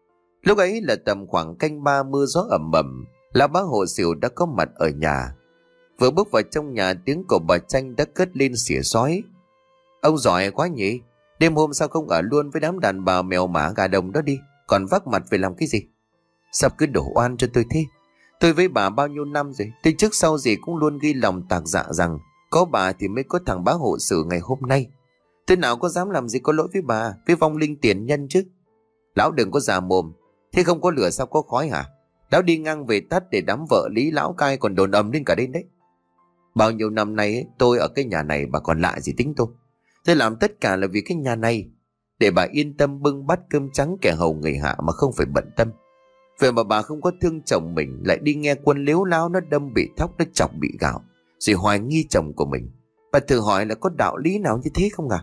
Lúc ấy là tầm khoảng canh ba, mưa gió ầm ầm. Lão bá hộ xỉu đã có mặt ở nhà. Vừa bước vào trong nhà, tiếng của bà Tranh đã cất lên xỉa xói. Ông giỏi quá nhỉ, đêm hôm sao không ở luôn với đám đàn bà mèo mả gà đồng đó đi, còn vác mặt về làm cái gì? Sao cứ đổ oan cho tôi thế? Tôi với bà bao nhiêu năm rồi, tôi trước sau gì cũng luôn ghi lòng tạc dạ rằng có bà thì mới có thằng bá hộ sử ngày hôm nay. Tôi nào có dám làm gì có lỗi với bà, với vong linh tiền nhân chứ. Lão đừng có già mồm, thế không có lửa sao có khói hả? Lão đi ngang về tắt để đám vợ Lý lão cai còn đồn ầm lên cả đến đấy. Bao nhiêu năm nay ấy, tôi ở cái nhà này bà còn lạ gì tính tôi. Tôi làm tất cả là vì cái nhà này, để bà yên tâm bưng bát cơm trắng kẻ hầu người hạ mà không phải bận tâm. Vậy mà bà không có thương chồng mình, lại đi nghe quân liếu lao nó đâm bị thóc, nó chọc bị gạo, rồi hoài nghi chồng của mình. Bà thử hỏi là có đạo lý nào như thế không à?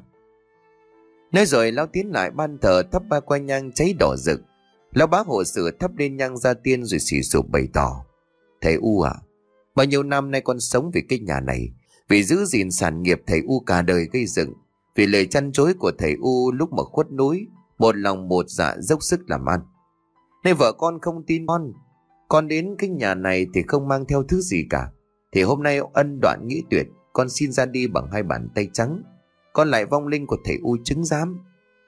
Nói rồi lão tiến lại ban thờ thắp ba que nhang cháy đỏ rực. Lão bá hộ sử thắp lên nhang ra tiên rồi xì sụp bày tỏ: Thầy U à, bao nhiêu năm nay con sống vì cái nhà này, vì giữ gìn sản nghiệp thầy U cả đời gây dựng, vì lời chăn chối của thầy U lúc mà khuất núi, một lòng một dạ dốc sức làm ăn. Nên vợ con không tin con, con đến cái nhà này thì không mang theo thứ gì cả. Thì hôm nay ân đoạn nghĩa tuyệt, con xin ra đi bằng hai bàn tay trắng. Con lại vong linh của thầy U chứng giám.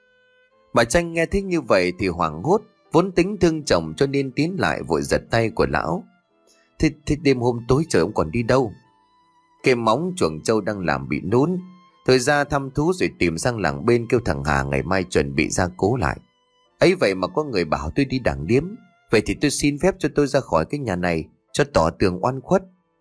Bà Tranh nghe thấy như vậy thì hoảng hốt, vốn tính thương chồng cho nên tiến lại vội giật tay của lão. Thế, thế đêm hôm tối trời ông còn đi đâu? Cái móng chuồng trâu đang làm bị nún, thời ra thăm thú rồi tìm sang làng bên kêu thằng Hà ngày mai chuẩn bị ra cố lại. Ấy vậy mà có người bảo tôi đi đảng điếm. Vậy thì tôi xin phép cho tôi ra khỏi cái nhà này, cho tỏ tường oan khuất.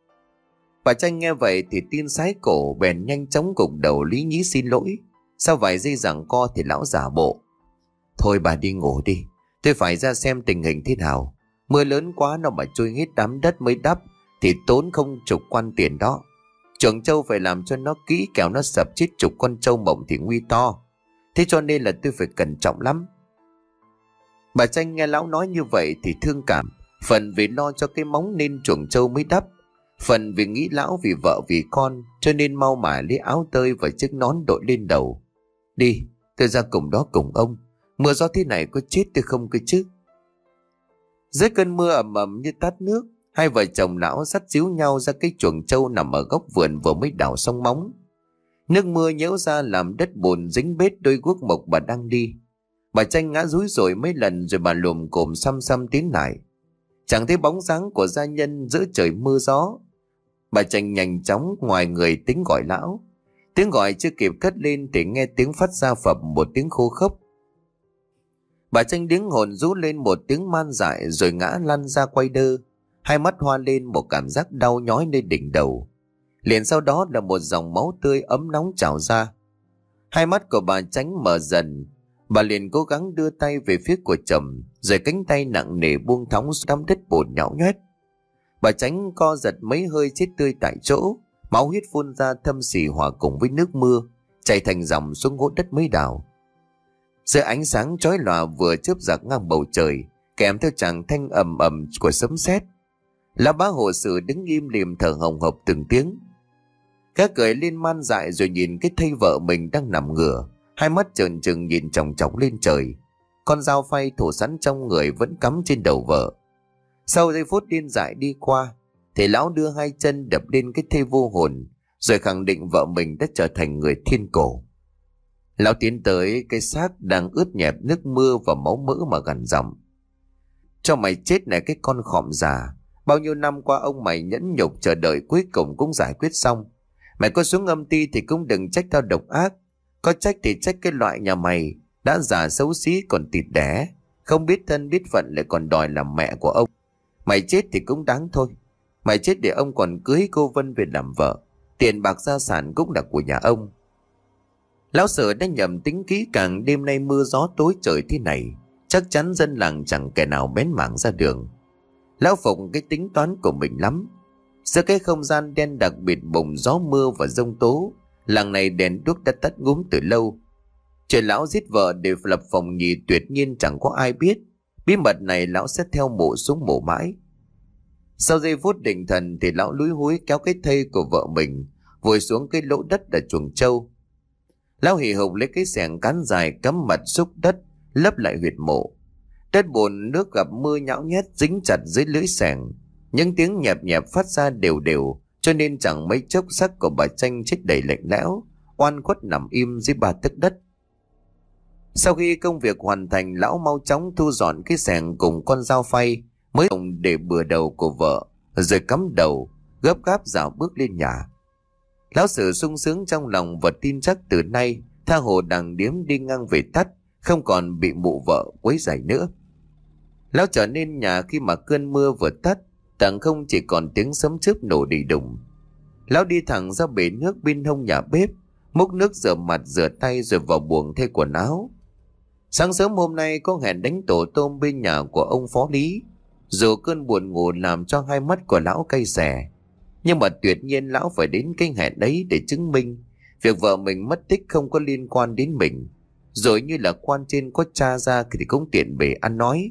Bà Tranh nghe vậy thì tin sái cổ, bèn nhanh chóng gục đầu lý nhí xin lỗi. Sau vài giây giằng co thì lão giả bộ: Thôi bà đi ngủ đi, tôi phải ra xem tình hình thế nào. Mưa lớn quá nó mà trôi hết đám đất mới đắp thì tốn không chục quan tiền đó. Chuồng trâu phải làm cho nó kỹ, kẻo nó sập chết chục con trâu mộng thì nguy to. Thế cho nên là tôi phải cẩn trọng lắm. Bà Tranh nghe lão nói như vậy thì thương cảm, phần vì lo cho cái móng nên chuồng trâu mới đắp, phần vì nghĩ lão vì vợ vì con cho nên mau mải lấy áo tơi và chiếc nón đội lên đầu. Đi, tôi ra cùng đó cùng ông. Mưa gió thế này có chết tôi không cơ chứ? Dưới cơn mưa ầm ầm như tát nước, hai vợ chồng lão dắt díu nhau ra cái chuồng trâu nằm ở góc vườn vừa mới đào xong móng. Nước mưa nhễu ra làm đất bùn dính bết đôi guốc mộc bà đang đi. Bà Tranh ngã rúi rồi mấy lần rồi bà lùm cồm xăm xăm tiến lại. Chẳng thấy bóng dáng của gia nhân giữa trời mưa gió. Bà Tranh nhanh chóng ngoài người tính gọi lão. Tiếng gọi chưa kịp cất lên thì nghe tiếng phát ra phập một tiếng khô khốc. Bà Tranh điếng hồn rú lên một tiếng man dại rồi ngã lăn ra quay đơ. Hai mắt hoa lên một cảm giác đau nhói nơi đỉnh đầu. Liền sau đó là một dòng máu tươi ấm nóng trào ra. Hai mắt của bà Tranh mở dần. Bà liền cố gắng đưa tay về phía của chồng, rồi cánh tay nặng nề buông thõng xuống đám đất bùn nhão nhoét. Bà Tranh co giật mấy hơi chết tươi tại chỗ, máu huyết phun ra thâm xì hòa cùng với nước mưa, chảy thành dòng xuống hố đất mới đào. Dưới ánh sáng chói lòa vừa chớp giặc ngang bầu trời, kèm theo tràng thanh ầm ầm của sấm sét, lão bá hộ sử đứng im lìm thở hồng hộc từng tiếng. Gã cười lên man dại rồi nhìn cái thây vợ mình đang nằm ngửa, hai mắt trợn trừng nhìn chòng chọc lên trời. Con dao phay thủ sẵn trong người vẫn cắm trên đầu vợ. Sau giây phút điên dại đi qua thì lão đưa hai chân đập lên cái thây vô hồn, rồi khẳng định vợ mình đã trở thành người thiên cổ. Lão tiến tới cái xác đang ướt nhẹp nước mưa và máu mỡ mà gằn giọng: Cho mày chết này cái con khọm già. Bao nhiêu năm qua ông mày nhẫn nhục chờ đợi, cuối cùng cũng giải quyết xong. Mày có xuống âm ty thì cũng đừng trách tao độc ác. Có trách thì trách cái loại nhà mày đã già xấu xí còn tịt đẻ, không biết thân biết phận lại còn đòi làm mẹ của ông. Mày chết thì cũng đáng thôi. Mày chết để ông còn cưới cô Vân về làm vợ. Tiền bạc gia sản cũng là của nhà ông. Lão Sở đã nhầm tính kỹ càng, đêm nay mưa gió tối trời thế này, chắc chắn dân làng chẳng kẻ nào bén mảng ra đường. Lão phục cái tính toán của mình lắm. Giữa cái không gian đen đặc biệt bùng gió mưa và giông tố, làng này đèn đuốc đã tắt ngúm từ lâu. Trời lão giết vợ để lập phòng nhì tuyệt nhiên chẳng có ai biết. Bí mật này lão sẽ theo mộ xuống mộ mãi. Sau giây phút định thần thì lão lúi húi kéo cái thây của vợ mình vùi xuống cái lỗ đất ở chuồng trâu. Lão hì hục lấy cái xẻng cán dài cắm mặt xúc đất lấp lại huyệt mộ. Đất bùn nước gặp mưa nhão nhét dính chặt dưới lưỡi xẻng. Những tiếng nhẹp nhẹp phát ra đều đều, cho nên chẳng mấy chốc xác của bà Tranh chết đầy lạnh lẽo, oan khuất nằm im dưới ba tấc đất. Sau khi công việc hoàn thành, lão mau chóng thu dọn cái xẻng cùng con dao phay mới dùng để bừa đầu của vợ, rồi cắm đầu gấp gáp dạo bước lên nhà. Lão Sử sung sướng trong lòng và tin chắc từ nay tha hồ đằng điếm đi ngang về tắt, không còn bị mụ vợ quấy rầy nữa. Lão trở nên nhà khi mà cơn mưa vừa tắt, tầng không chỉ còn tiếng sấm chớp nổ đi đùng. Lão đi thẳng ra bể nước bên hông nhà bếp, múc nước rửa mặt rửa tay rồi vào buồng thay quần áo. Sáng sớm hôm nay có hẹn đánh tổ tôm bên nhà của ông Phó Lý. Dù cơn buồn ngủ làm cho hai mắt của lão cay xè, nhưng mà tuyệt nhiên lão phải đến cái hẹn đấy để chứng minh việc vợ mình mất tích không có liên quan đến mình. Rồi như là quan trên có tra ra thì cũng tiện bề ăn nói.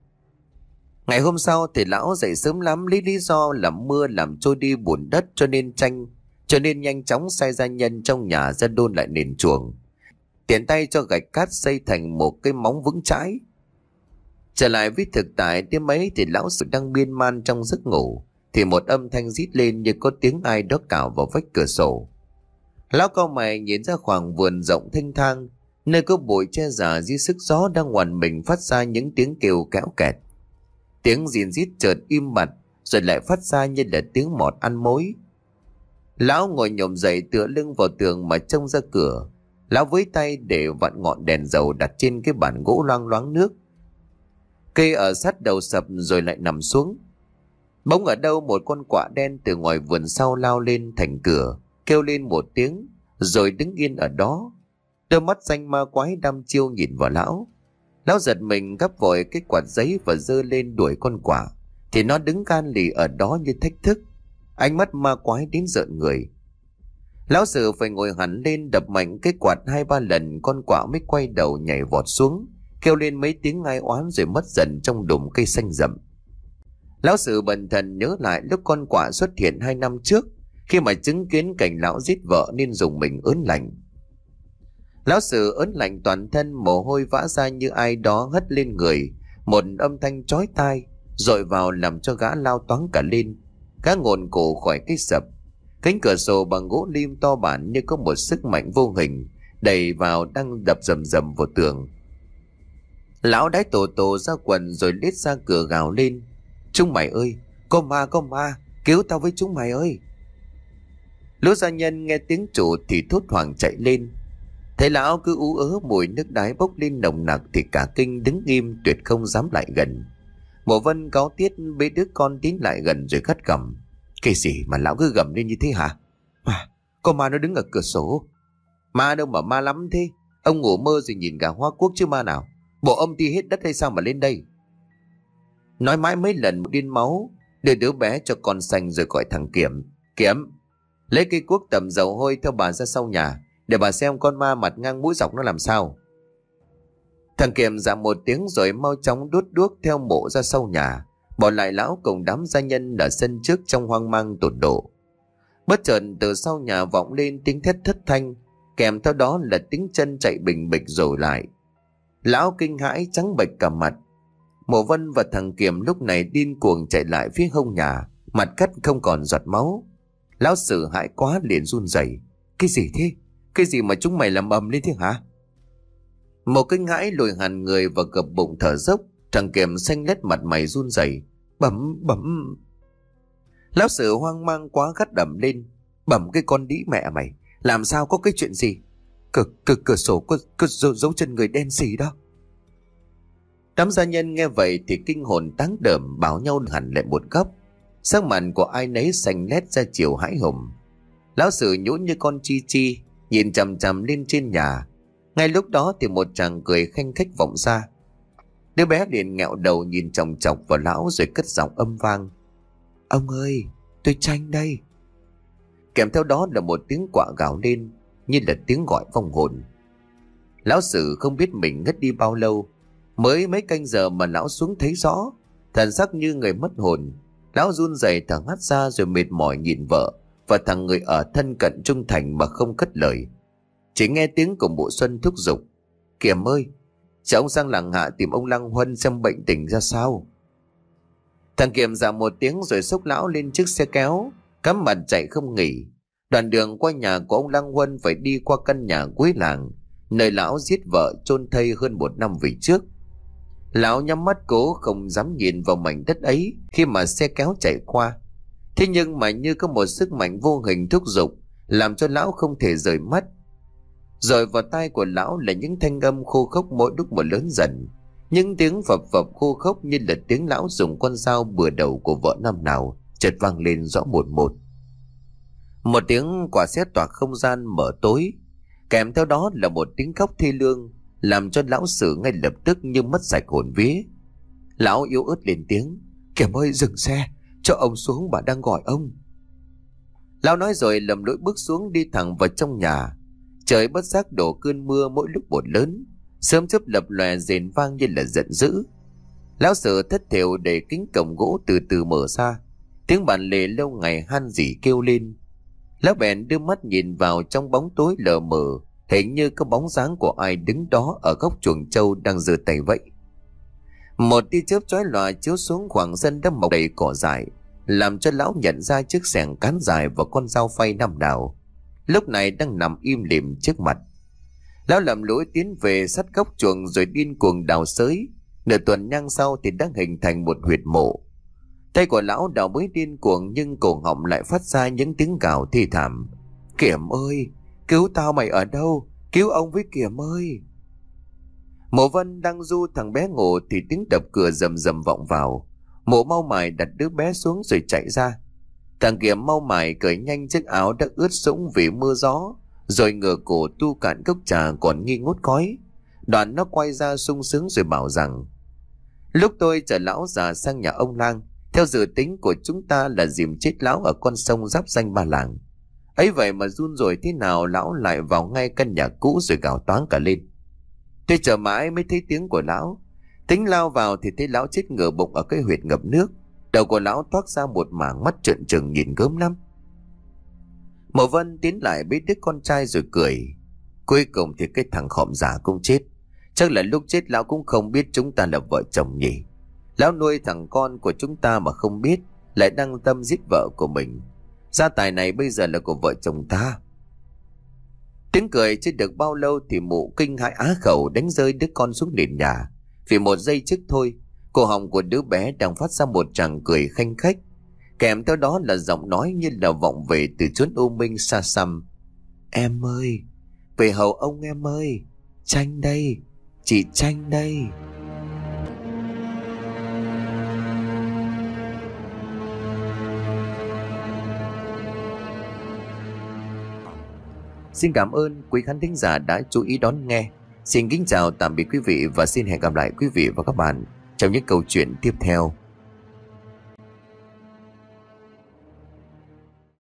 Ngày hôm sau thì lão dậy sớm lắm, lấy lý do là mưa làm trôi đi bùn đất cho nên tranh cho nên nhanh chóng sai gia nhân trong nhà ra đôn lại nền chuồng, tiện tay cho gạch cát xây thành một cái móng vững chãi. Trở lại với thực tại, đêm ấy thì lão Sử đang miên man trong giấc ngủ thì một âm thanh rít lên như có tiếng ai đó cào vào vách cửa sổ. Lão cau mày nhìn ra khoảng vườn rộng thênh thang, nơi có bụi che giả dưới sức gió đang oằn mình phát ra những tiếng kêu kéo kẹt. Tiếng rìn rít chợt im bặt rồi lại phát ra như là tiếng mọt ăn mối. Lão ngồi nhổm dậy tựa lưng vào tường mà trông ra cửa. Lão với tay để vặn ngọn đèn dầu đặt trên cái bàn gỗ loang loáng nước. Cây ở sát đầu sập rồi lại nằm xuống. Bỗng ở đâu một con quạ đen từ ngoài vườn sau lao lên thành cửa, kêu lên một tiếng rồi đứng yên ở đó. Đôi mắt xanh ma quái đăm chiêu nhìn vào lão. Lão giật mình gấp vội cái quạt giấy và giơ lên đuổi con quạ, thì nó đứng gan lì ở đó như thách thức, ánh mắt ma quái đến rợn người. Lão Sử phải ngồi hẳn lên đập mạnh cái quạt hai ba lần, con quạ mới quay đầu nhảy vọt xuống, kêu lên mấy tiếng ai oán rồi mất dần trong đùm cây xanh rậm. Lão Sử bần thần nhớ lại lúc con quạ xuất hiện hai năm trước, khi mà chứng kiến cảnh lão giết vợ nên dùng mình ớn lạnh. Lão Sử ớn lạnh toàn thân, mồ hôi vã ra như ai đó hất lên người, một âm thanh chói tai dội vào làm cho gã lao toáng cả lên. Gã ngồn cổ khỏi cái sập. Cánh cửa sổ bằng gỗ lim to bản như có một sức mạnh vô hình đẩy vào đang đập rầm rầm vào tường. Lão đái tổ tổ ra quần rồi lết ra cửa gào lên: "Chúng mày ơi, có ma, có ma, cứu tao với chúng mày ơi!" Lũ gia nhân nghe tiếng chủ thì thốt hoảng chạy lên. Thấy lão cứ ú ớ mùi nước đái bốc lên nồng nặc thì cả kinh đứng im, tuyệt không dám lại gần. Mộ Vân cáu tiết bế đứa con tiến lại gần rồi gắt gầm: "Cái gì mà lão cứ gầm lên như thế hả? Mà, con ma nó đứng ở cửa sổ." "Ma đâu mà ma lắm thế? Ông ngủ mơ rồi nhìn cả hoa quốc chứ ma nào. Bộ ông ti hết đất hay sao mà lên đây?" Nói mãi mấy lần điên máu, đưa đứa bé cho con xanh rồi gọi thằng Kiểm: "Kiểm, lấy cây cuốc tẩm dầu hôi theo bà ra sau nhà, để bà xem con ma mặt ngang mũi dọc nó làm sao." Thằng Kiểm dạ một tiếng rồi mau chóng đốt đuốc theo mộ ra sau nhà, bỏ lại lão cùng đám gia nhân ở sân trước trong hoang mang tột độ. Bất chợt từ sau nhà vọng lên tiếng thét thất thanh, kèm theo đó là tiếng chân chạy bình bịch rồi lại. Lão kinh hãi trắng bệch cả mặt. Mộ Vân và thằng Kiểm lúc này điên cuồng chạy lại phía hông nhà, mặt cắt không còn giọt máu. Lão Sử hãi quá liền run rẩy: "Cái gì thế? Cái gì mà chúng mày làm ầm lên thế hả?" Một kinh hãi lùi hẳn người và gập bụng thở dốc. Thằng Kiểm xanh lét mặt mày run rẩy: "Bẩm bẩm." Lão Sử hoang mang quá gắt đầm lên: "Bẩm cái con đĩ mẹ mày, làm sao có cái chuyện gì? Cửa cửa cửa sổ có, có dấu, dấu chân người đen xì đó." Đám gia nhân nghe vậy thì kinh hồn táng đờm, bảo nhau hẳn lại một góc. Sắc mặt của ai nấy xanh lét ra chiều hãi hùng. Lão Sử nhũn như con chi chi nhìn chằm chằm lên trên nhà. Ngay lúc đó thì một chàng cười khanh khách vọng ra. Đứa bé liền nghẹo đầu nhìn chòng chọc vào lão rồi cất giọng âm vang: "Ông ơi, tôi Tranh đây." Kèm theo đó là một tiếng quạ gào lên như là tiếng gọi vong hồn. Lão Sử không biết mình ngất đi bao lâu, mới mấy canh giờ mà lão xuống thấy rõ, thần sắc như người mất hồn. Lão run rẩy thở hắt ra rồi mệt mỏi nhìn vợ và thằng người ở thân cận trung thành mà không cất lời. Chỉ nghe tiếng của Mụ Xuân thúc giục: "Kiểm ơi, Cho ông sang làng Hạ tìm ông Lăng Huân xem bệnh tình ra sao. Thằng Kiểm dạ một tiếng rồi xốc lão lên chiếc xe kéo, cắm mặt chạy không nghỉ. Đoạn đường qua nhà của ông Lăng Huân phải đi qua căn nhà cuối làng, nơi lão giết vợ chôn thây hơn một năm về trước. Lão nhắm mắt cố không dám nhìn vào mảnh đất ấy khi mà xe kéo chạy qua. Thế nhưng mà như có một sức mạnh vô hình thúc giục, làm cho lão không thể rời mắt. Rồi vào tai của lão là những thanh âm khô khốc mỗi lúc một lớn dần. Những tiếng phập phập khô khốc như là tiếng lão dùng con dao bừa đầu của vợ năm nào chợt vang lên rõ một một. Một tiếng quả sét toạc không gian mở tối, kèm theo đó là một tiếng khóc thê lương, làm cho lão Sử ngay lập tức như mất sạch hồn vía. Lão yếu ớt lên tiếng: "Kiểm ơi, dừng xe, cho ông xuống, bà đang gọi ông." Lão nói rồi lầm lũi bước xuống, đi thẳng vào trong nhà. Trời bất giác đổ cơn mưa mỗi lúc một lớn, sớm chớp lập lòe rền vang như là giận dữ. Lão Sử thất thểu để kính cổng gỗ từ từ mở ra, tiếng bản lề lâu ngày han rỉ kêu lên. Lão bèn đưa mắt nhìn vào trong bóng tối lờ mờ, hình như có bóng dáng của ai đứng đó ở góc chuồng trâu đang giơ tay vậy. Một tia chớp chói lòa chiếu xuống khoảng sân đã mọc đầy cỏ dại, làm cho lão nhận ra chiếc xẻng cán dài và con dao phay năm nào lúc này đang nằm im lìm trước mặt. Lão lầm lũi tiến về sát góc chuồng rồi điên cuồng đào xới. Nửa tuần nhang sau thì đã hình thành một huyệt mộ. Tay của lão đào mới điên cuồng, nhưng cổ họng lại phát ra những tiếng gào thê thảm: "Kiểm ơi, cứu tao, mày ở đâu? Cứu ông với Kiểm ơi!" Mộ Vân đang du thằng bé ngủ thì tiếng đập cửa rầm rầm vọng vào. Mộ mau mải đặt đứa bé xuống rồi chạy ra. Thằng Kiểm mau mải cởi nhanh chiếc áo đã ướt sũng vì mưa gió, rồi ngửa cổ tu cạn cốc trà còn nghi ngút khói. Đoạn nó quay ra sung sướng rồi bảo rằng: "Lúc tôi chở lão già sang nhà ông Lang, theo dự tính của chúng ta là dìm chết lão ở con sông giáp danh ba làng. Ấy vậy mà run rồi thế nào lão lại vào ngay căn nhà cũ rồi gào toáng cả lên. Tôi chờ mãi mới thấy tiếng của lão. Tính lao vào thì thấy lão chết ngửa bụng ở cái huyệt ngập nước. Đầu của lão toát ra một mảng mắt trợn trừng nhìn gớm lắm." Mộ Vân tiến lại bế đứa con trai rồi cười: "Cuối cùng thì cái thằng khọm già cũng chết. Chắc là lúc chết lão cũng không biết chúng ta là vợ chồng nhỉ. Lão nuôi thằng con của chúng ta mà không biết, lại đăng tâm giết vợ của mình. Gia tài này bây giờ là của vợ chồng ta." Tiếng cười chưa được bao lâu thì mụ kinh hãi á khẩu đánh rơi đứa con xuống nền nhà. Vì một giây trước thôi, cổ họng của đứa bé đang phát ra một tràng cười khanh khách, kèm theo đó là giọng nói như là vọng về từ chốn u minh xa xăm: "Em ơi, về hầu ông em ơi, Tranh đây, chị Tranh đây." Xin cảm ơn quý khán thính giả đã chú ý đón nghe. Xin kính chào tạm biệt quý vị và xin hẹn gặp lại quý vị và các bạn trong những câu chuyện tiếp theo.